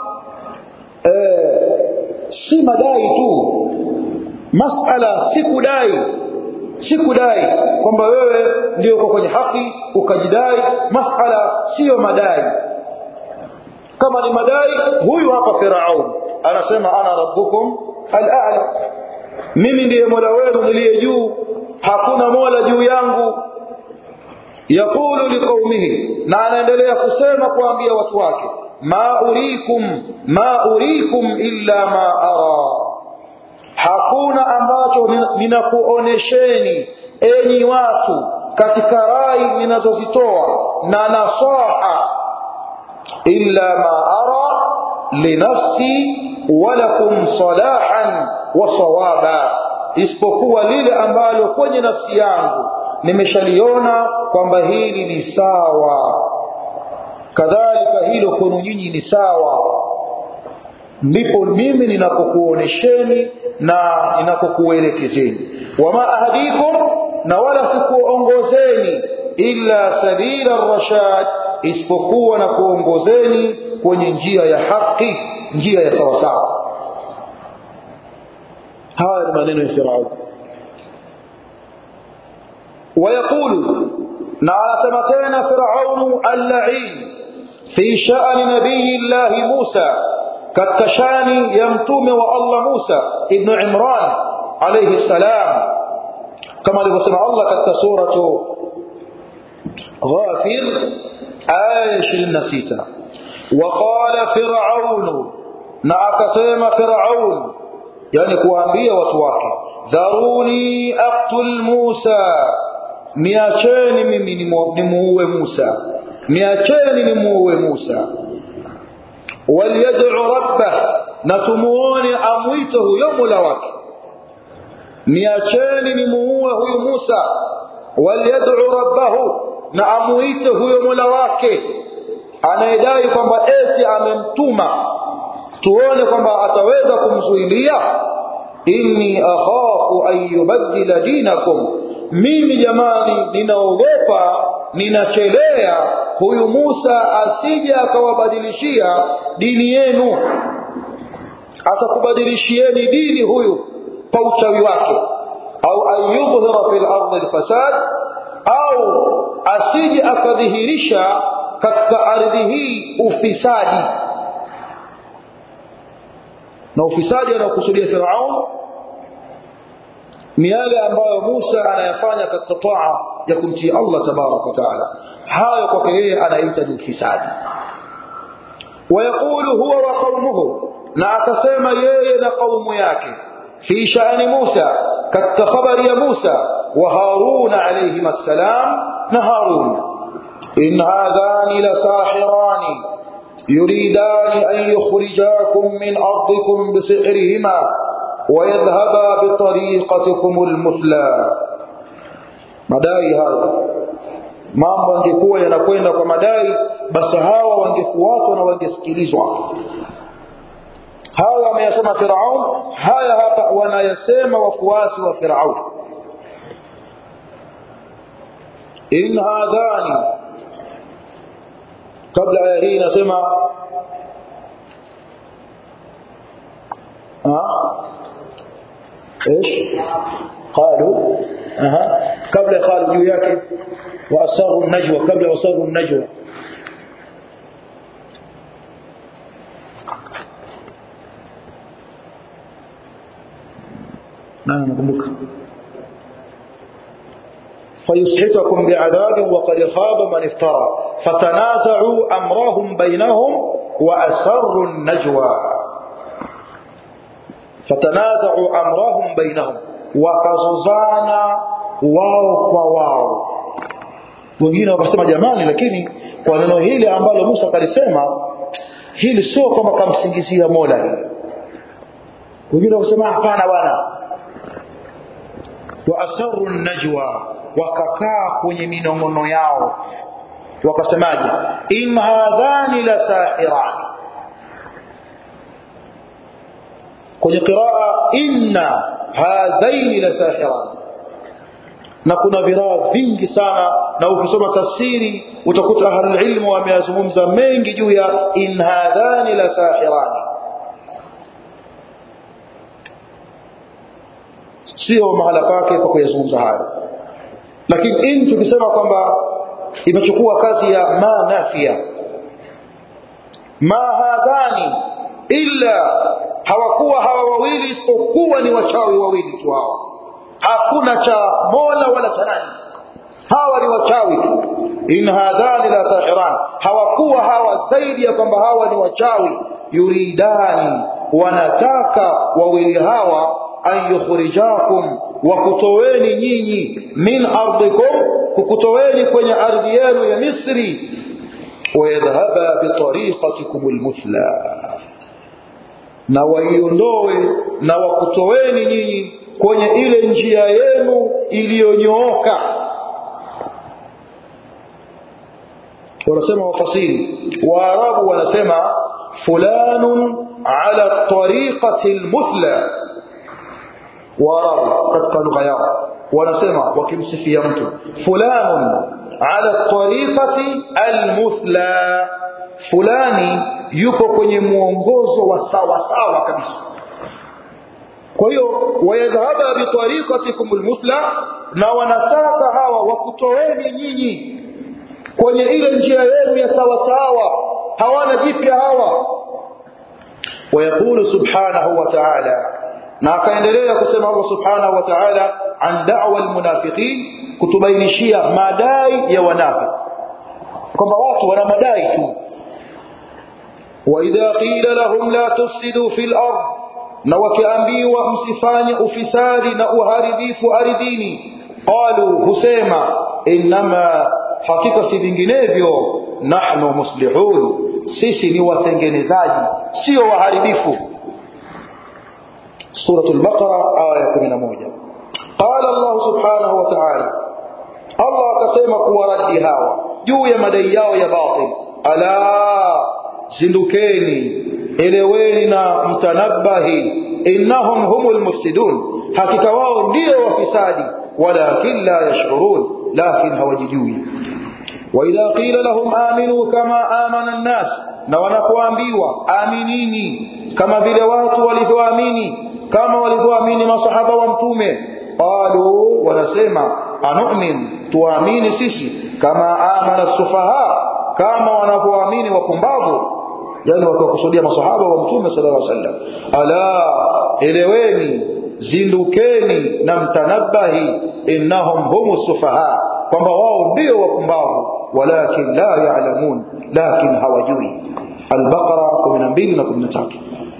eh, si madai tu, masala si kudai, si kudai kwamba wewe ndio uko kwenye haki ukajidai. Masala sio madai. Kama ni madai, huyu hapa Firaun anasema ana rabbukum al-a'la, mimi ndiye Mola wenu niliye juu, hakuna mola juu yangu. Yaqulu liqaumihi, na anaendelea kusema kuambia watu wake, ma urikum ma urikum illa ma ara, hakuna ambacho ninakuonesheni enyi watu katika rai ninazozitoa na nasaha, illa ma ara li nafsi wa lakum salahan wa sawaba, isipokuwa lile ambalo kwenye nafsi yangu nimeshaliona kwamba hili ni sawa, kadhalika hilo kwenu nyinyi ni sawa, ndipo mimi ninapokuonesheni na ninapokuelekezeni. Wama ahdikum, na wala sikuongozeni, illa sabila ar-rashad, isipokuwa na kuongozeni kwenye njia ya haki, njia ya sawa sawa. Haya ni maneno ya Firaun. ويقول نعلى سمتين فرعون اللعين في شأن نبي الله موسى كالتشان يمتوم والله موسى ابن عمران عليه السلام، كما لبسمع الله كالتسورة غافر آيش للنسيسة. وقال فرعون، نعكسيم فرعون يعني كوانبية وتواكي، ذروني أقتل موسى، niacheni mimi nimuue Musa, niacheni nimuue Musa. Waliyad'u rabbah, na tumuone amwite huyo Mola wake, niacheni nimuue huyu Musa. Waliyad'u rabbahu, na amuite huyo Mola wake anayedai kwamba eti amemtuma, tuone kwamba ataweza kumzuilia. inni akhafu an yubaddila dinakum, mimi jamani ninaogopa, ninachelea huyu Musa asije akawabadilishia dini yenu, atakubadilishieni dini huyu kwa uchawi wake, au ayudhhira fil ardi alfasad, au asije akadhihirisha katika ardhi hii ufisadi. Na ufisadi anakusudia Firaun ni yale ambayo Musa anayafanya katika taa ya kumtii Allah tabaraka wa taala, hayo kwa yeye anaita ni ufisadi. Wayaqulu huwa wa qaumuhu, na akasema yeye na kaumu yake, fi sha'ani Musa, katika habari ya Musa wa Harun alayhim assalam, na Harun, in hadhani la sahirani yuridani an yukhrijakum min ardikum bisihrihima ويذهبا بطريقتكم المثلى. madai haya mambo yangekuwa yanakwenda kwa madai, basi hawa wangefuatwa na wangesikilizwa. hawa wameyasema Firaun, haya hapa wanayasema wafuasi wa Firaun. in hadhani, kabla ya hii nasema ha ايش قالوا اها قبل قالوا juu yake واسروا النجوى, قبل واسروا النجوى nani nakumbuka, فيسحتكم بعذاب وقد خاب من افترى فتنازعوا امرهم بينهم واسروا النجوى. فتنازعوا امرهم بينهم, wakazozana wao kwa wao. Wengine wakasema jamani, lakini kwa neno hili ambalo Musa kalisema, hili sio kama kamsingizia Mola hili. Wengine wakasema hapana bwana. wa asarru najwa, wakakaa kwenye minongono yao wakasemaje, in hadhani la sahirani. kwenye qiraa inna hadhaini la sahiran, na kuna viraa vingi sana, na ukisoma tafsiri utakuta ahlul ilmu wameyazungumza mengi juu ya in hadhani la sahirani. sio mahala pake kwa kuyazungumza hayo, lakini in tukisema kwamba imechukua kazi ya ma nafia, ma hadhani illa, hawakuwa hawa wawili isipokuwa ni wachawi wawili tu hao, hakuna cha Mola wala cha nani, hawa ni wachawi tu. in hadhani la sahiran, hawakuwa hawa zaidi ya kwamba hawa ni wachawi. yuridani, wanataka wawili hawa, an yukhrijakum, wakutoweni nyinyi, min ardikum, kukutoweni kwenye ardhi yenu ya Misri, wayadhhaba bitariqatikum almuthla, na waiondoe na wakutoweni nyinyi kwenye ile njia yenu iliyonyooka. wanasema wafasiri Waarabu wanasema fulanun ala tariqati almuthla. Waarabu katika lugha yao wanasema wakimsifia mtu, fulanun ala tariqati almuthla, fulani yupo kwenye muongozo wa sawa sawa kabisa. Kwa hiyo wayadhhaba bi tariqatikum almuthla, na wanataka hawa wakutoweni nyinyi kwenye ile njia yenu ya sawa sawa, hawana jipya hawa. Wayaqulu subhanahu wa ta'ala, na akaendelea kusema Allah subhanahu wa ta'ala an da'wa almunafiqin, kutubainishia madai ya wanafiki, kwamba watu wana madai tu. وإذا قيل لهم لا تفسدوا في الأرض, na wakiambiwa msifanye ufisadi na uharibifu ardhini, qalu, husema, inma, hakika si vinginevyo, nahnu muslihun, sisi ni watengenezaji sio waharibifu. Suratul Baqara aya kumi na moja. Qala Allah subhanahu wa ta'ala, Allah wakasema kuwaradi hawa juu ya madai yao ya batil. Ala, zindukeni, eleweni na mtanabahi, innahum humul mufsidun, hakika wao ndio wafisadi, walakin la yashurun, lakin hawajijui. Wa idha qila lahum aminu kama amana an-nas, na wanapoambiwa aminini kama vile watu walivyoamini, kama walivyoamini masahaba wa mtume, qalu, wanasema anu'min, tuamini sisi, kama amana sufaha, kama wanavyoamini wapumbavu, yani wakakusudia masahaba wa mtume sallallahu alaihi wasallam. Ala, eleweni, zindukeni na mtanabahi, innahum humus sufaha, kwamba wao ndio wapumbavu, walakin la ya'lamun, lakin hawajui. Al-Baqara kumi na mbili na kumi na tatu.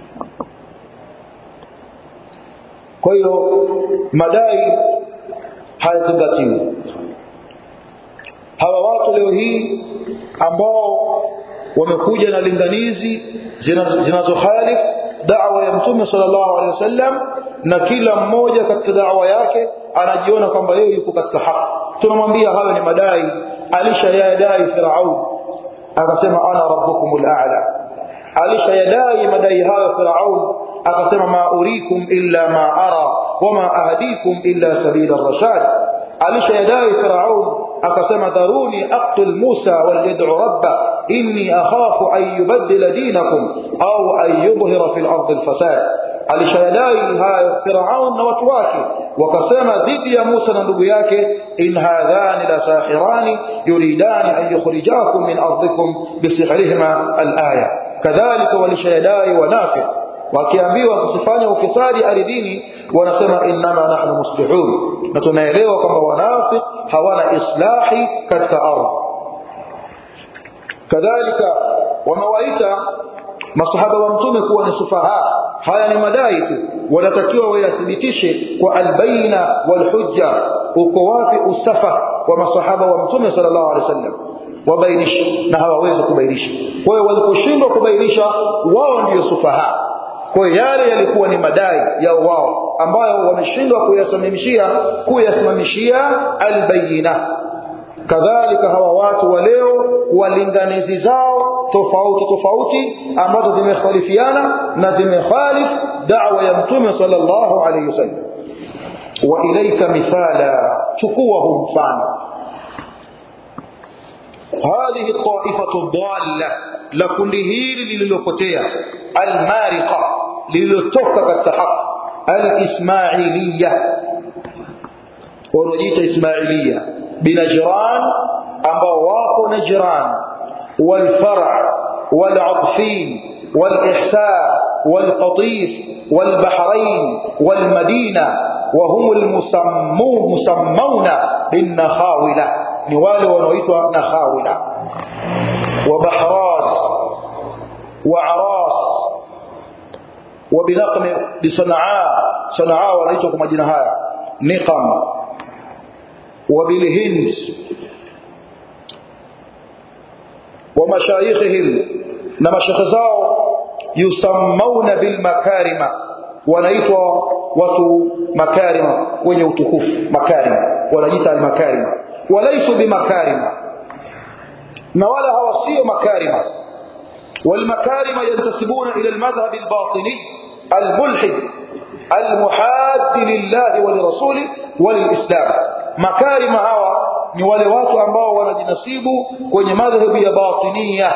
Kwa hiyo madai hayazingatiwi. Hawa watu leo hii ambao wamekuja na linganizi zinazokhalifu da'wa ya mtume sallallahu alaihi wasallam, na kila mmoja katika da'wa yake anajiona kwamba yeye yuko katika haki, tunamwambia hayo ni madai alishayadai Firaun, akasema ana rabbukumul a'la. Alishayadai madai hayo Firaun, akasema ma urikum illa ma ara wama ahdikum illa sabila ar-rashad. Alishayadai Firaun, akasema dharuni aqtul Musa wal yad'u rabba inni akhafu an yubaddila dinakum au an yudhhira fil ardi al-fasad. Alishayadai haya Firaun na watu wake, wakasema dhidi ya Musa na ndugu yake, in hadhani la sahirani yuridani an yukhrijakum min ardikum bisihrihima al-aya. Kadhalika walishayadai wanafiq, wakiambiwa kusifanya ufisadi ardhini wanasema innama nahnu muslihun, na tunaelewa kwamba wanafiq hawana islahi katika ardhi. Kadhalika wamewaita masahaba wa mtume kuwa ni sufaha. Haya ni madai tu, wanatakiwa wayathibitishe kwa albaina walhujja. Uko wapi usafa wa masahaba wa mtume sallallahu alaihi wasallam? Wabainishe, na hawawezi kubainisha. Kwa hiyo waliposhindwa kubainisha, wao ndio sufaha. Kwa hiyo yale yalikuwa ni madai ya wao ambayo wameshindwa kuyasimamishia kuyasimamishia albayina. Kadhalika hawa watu wa leo walinganizi zao tofauti tofauti ambazo zimekhalifiana na zimekhalif da'wa ya mtume sallallahu alayhi wasallam. Wa ilayka mithala, chukua huu mfano. Hadhihi ta'ifatu dhalla, la kundi hili lililopotea, almariqa, lililotoka katika haki, alismailiyya, wanajiita ismailiyya binajran, ambao wako Najran, والفرع والعطفين والإحساء والقطيف والبحرين والمدينة، وهم المسمون مسمون بالنخاولة، نوال ونويتها نخاولة، وبحراس وعراس، وبنقم بصنعاء، صنعاء ونويتكم مدينها نقم، وبالهند، ومشايخهم نمشيخ zao yusammauna bil makarima, wanaitwa watu makarima, wenye utukufu, makarima, wanajiita al makarima, walaisu bi makarima, na wala hawa sio makarima. wal makarima yantasibuna ila al madhhab al batini al mulhid al muhadd lillahi wa lirasuli wa lilislam. Makarima hawa ni wale watu ambao wanajinasibu kwenye madhhabu ya batinia,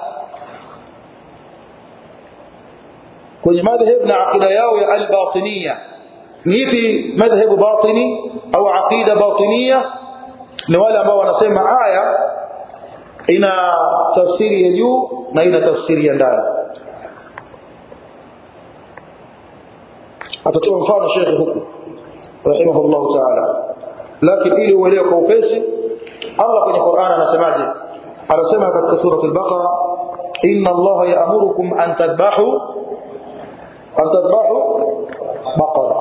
kwenye madhhabu na akida yao ya al-batinia. Ni ipi madhhabu batini au akida batinia? Ni wale ambao wanasema aya ina tafsiri ya juu na ina tafsiri ya ndani. Atatoa mfano Sheikh huku rahimahullah ta'ala, lakini ili uelewe kwa upesi, Allah kwenye Qur'an anasemaje? Anasema katika sura al-Baqara, inna Allah ya'murukum an tadhbahu an tadhbahu baqara.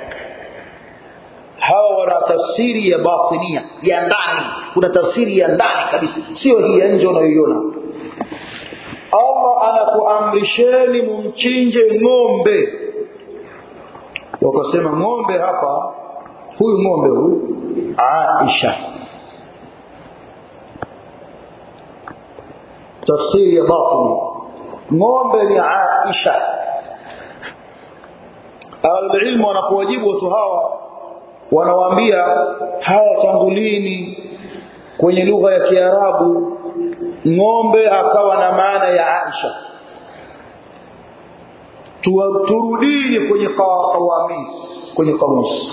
Hawa wana tafsiri ya batinia, ya ndani. Kuna tafsiri ya ndani kabisa, sio hii ya nje unayoiona. Allah anakuamrisheni mumchinje ng'ombe. Wakasema ng'ombe hapa, huyu ng'ombe huyu Aisha, tafsiri ya batini. Ng'ombe ni Aisha. Al-ilmu wanapowajibu watu hawa wanawaambia haya tangu lini kwenye lugha ya Kiarabu ng'ombe akawa na maana ya Aisha? Turudini kwenye qawamis, kwenye kamus,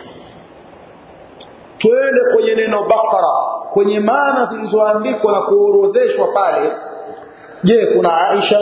twende kwenye neno bakara, kwenye maana zilizoandikwa na kuorodheshwa pale. Je, kuna Aisha?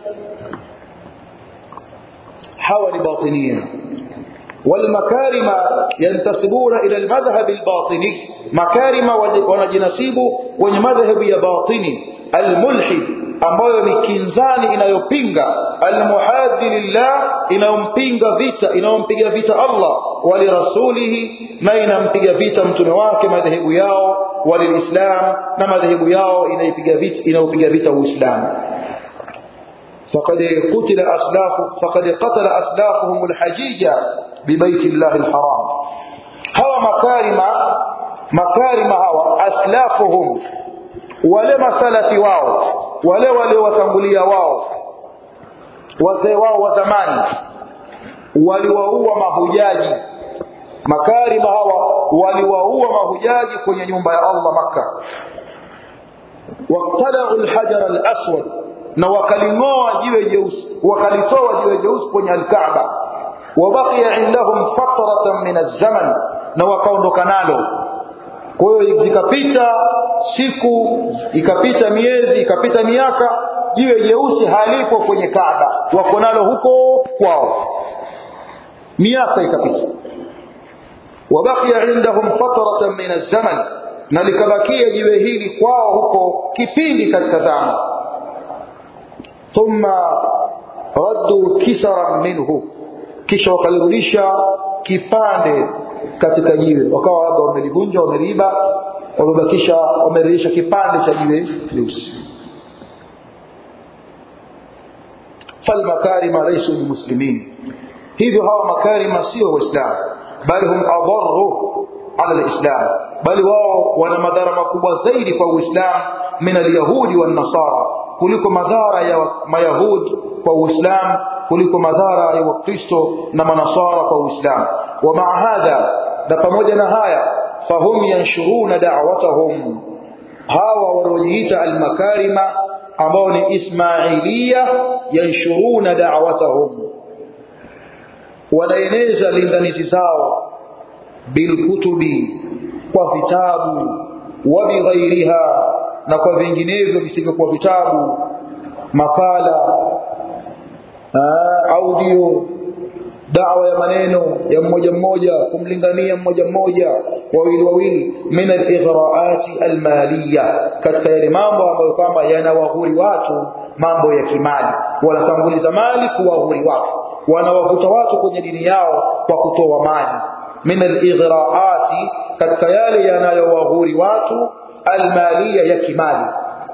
hawa ni batinia. والمكارم ينتسبون إلى المذهب الباطني. مكارم wanajinasibu kwenye madhhabu ya batini. Al-mulhid ambayo ni kinzani inayopinga, al-muhaddi lillah inayompinga vita, inayompiga vita Allah wa li rasulihi, na inampiga vita mtume wake, madhehebu yao, wa lilislam, na madhehebu yao inaipiga vita, inayopiga vita Uislamu. فقد قتل أسلاف فقد قتل أسلافهم الحجيجة ببيت الله الحرام. هوا مكارم مكارم هوا أسلافهم ولما سلف واو wale wale watangulia wao, wazee wao wa zamani waliwaua mahujaji. Makarima hawa waliwaua mahujaji kwenye nyumba ya Allah Makkah. waqtalau al-hajar al-aswad, na wakalingoa jiwe jeusi, wakalitoa jiwe jeusi kwenye al-Kaaba. wabaqiya indahum fatratan min az-zaman, na wakaondoka nalo. Kwa hiyo zikapita siku, ikapita miezi, ikapita miaka, jiwe jeusi halipo kwenye Kaaba, wako nalo huko kwao. Miaka ikapita. wabaqiya indahum fatratan min az-zaman, na likabakia jiwe hili kwao huko kipindi katika zama. thumma raddu kisaran minhu, kisha wakalirudisha kipande katika jiwe, wakawa labda wamelivunja, wameliiba, wamebakisha, wamerudisha kipande cha jiwe jeusi. falmakarima laysu muslimin, hivyo hawa makarima sio waislamu, bali hum adarru ala alislam, bali wao wana madhara makubwa zaidi kwa Uislamu min alyahudi wan nasara, kuliko madhara ya mayahudi kwa Uislamu, kuliko madhara ya Wakristo na manasara kwa Uislamu. wa maa hadha, na pamoja na haya, fahum yanshuruna da'watahum, hawa wanaojiita almakarima ambao ni Ismailia, yanshuruna da'watahum, wanaeneza linganizi zao, bilkutubi, kwa vitabu, wa bighairiha, na kwa vinginevyo visivyokuwa vitabu, makala, audio, da'wa ya maneno ya mmoja mmoja, kumlingania mmoja mmoja, wawili wawili, min al-ighraati al-maliya, katika yale mambo ambayo kama yanawahuri watu, mambo ya kimali. Wanatanguliza mali kuwahuri watu, wanawavuta watu kwenye dini yao kwa kutoa mali. min al-ighraati, katika yale yanayowahuri watu, al-maliya, ya kimali.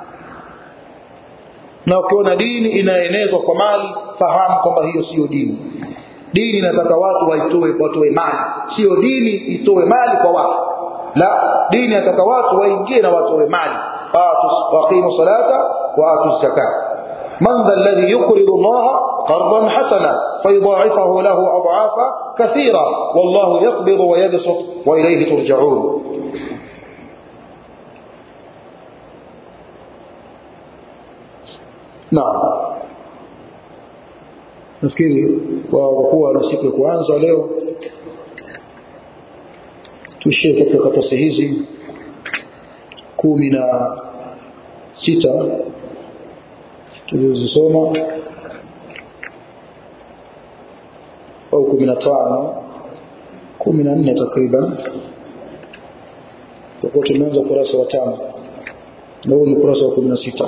Na ukiona dini inaenezwa kwa mali, fahamu kwamba hiyo sio dini. Dini inataka watu waitoe, watoe mali, sio dini itoe mali kwa watu. La, dini inataka watu waingie na watoe mali. aqimu salata wa atu zakat. man dha alladhi yuqridu Allah qardan hasana fayudha'ifahu lahu ad'afa kathira wallahu yaqbidu wa yabsut wa ilayhi turja'un. Naam, nafikiri kwa kuwa na siku ya kwanza leo tuishie katika karatasi hizi kumi na sita tulizosoma, au kumi na tano, kumi na nne takriban, kwa kuwa tumeanza ukurasa wa tano na huu ni ukurasa wa kumi na sita.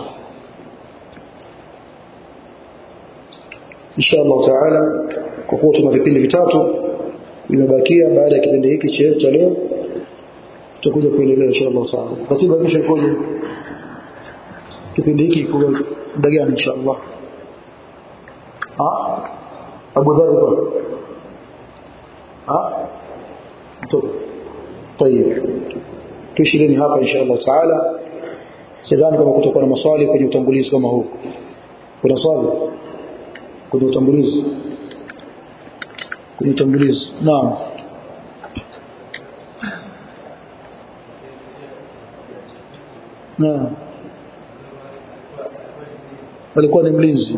Inshallah taala, kwa kuwa tuna vipindi vitatu vimebakia baada ya kipindi hiki cha leo, tutakuja kuendelea inshallah taala. Ratiba kesho ikoje? Kipindi hiki kwa muda gani inshallah? Ah, Abu Dharr ah to طيب tushireni hapa inshallah taala. sidhani kama kutakuwa na maswali kwenye utangulizi kama huu. Kuna swali kwenye utangulizi? Kwenye utangulizi. Naam. Naam. Alikuwa ni mlinzi.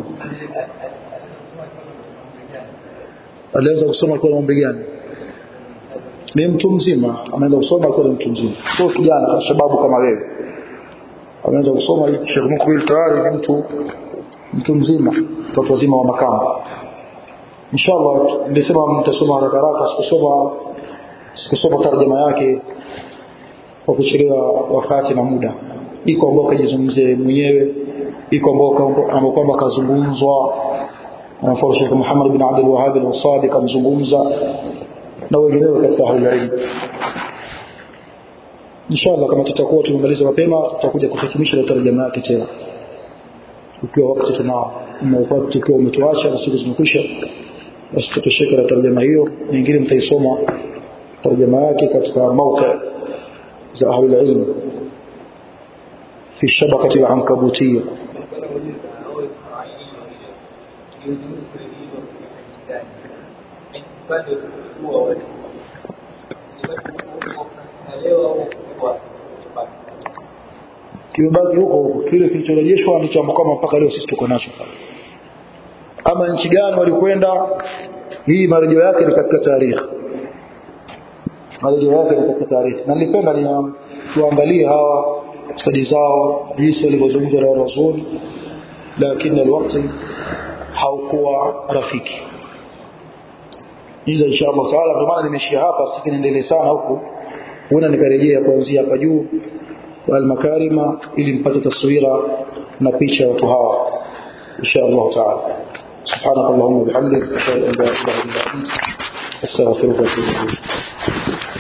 Alianza kusoma kwa umri gani? Ni mtu mzima, ameanza kusoma kwa mtu mzima. Sio kijana shababu kama wewe. Ameanza kusoma hii Sheikh Mukbil tayari ni mtu mtu mzima, watu wazima wa makamu. Inshallah nilisema mtasoma haraka haraka, sikusoma sikusoma tarjuma yake kwa kuchelewa wakati na muda. Iko ambao kajizungumzie mwenyewe, iko ambao kwamba kazungumzwa na Sheikh Muhammad bin Abdul Wahhab al-Wasadi kamzungumza na wengineo katika hali hii. Inshallah kama tutakuwa tumemaliza mapema tutakuja kuhitimisha tarjuma yake tena. Ukiwa wakati tunao umepata tukiwa umetuacha na siku zimekwisha, basi tutashika na tarjuma hiyo, nyingine mtaisoma tarjuma yake katika mawqa za ahli ilm fi shabakati al-ankabutiyya. Kibaki huko kile kilichorejeshwa ndicho kama mpaka leo sisi tuko nacho. Ama nchi gani walikwenda, hii marejeo yake ni katika tarehe. Marejeo yake ni katika tarehe. Na nilipenda ni tuangalie hawa stadi zao jinsi walivyozungumza na Rasul, lakini alwakati haukuwa rafiki. Ila inshallah taala kwa maana nimeshia hapa, sisi niendelee sana huko. Huenda nikarejea kuanzia hapa juu kwa al-makarima ili mpate taswira na picha watu hawa inshallah taala. Subhanakallahumma wa bihamdika ashhadu an la ilaha illa anta astaghfiruka wa atubu ilayk.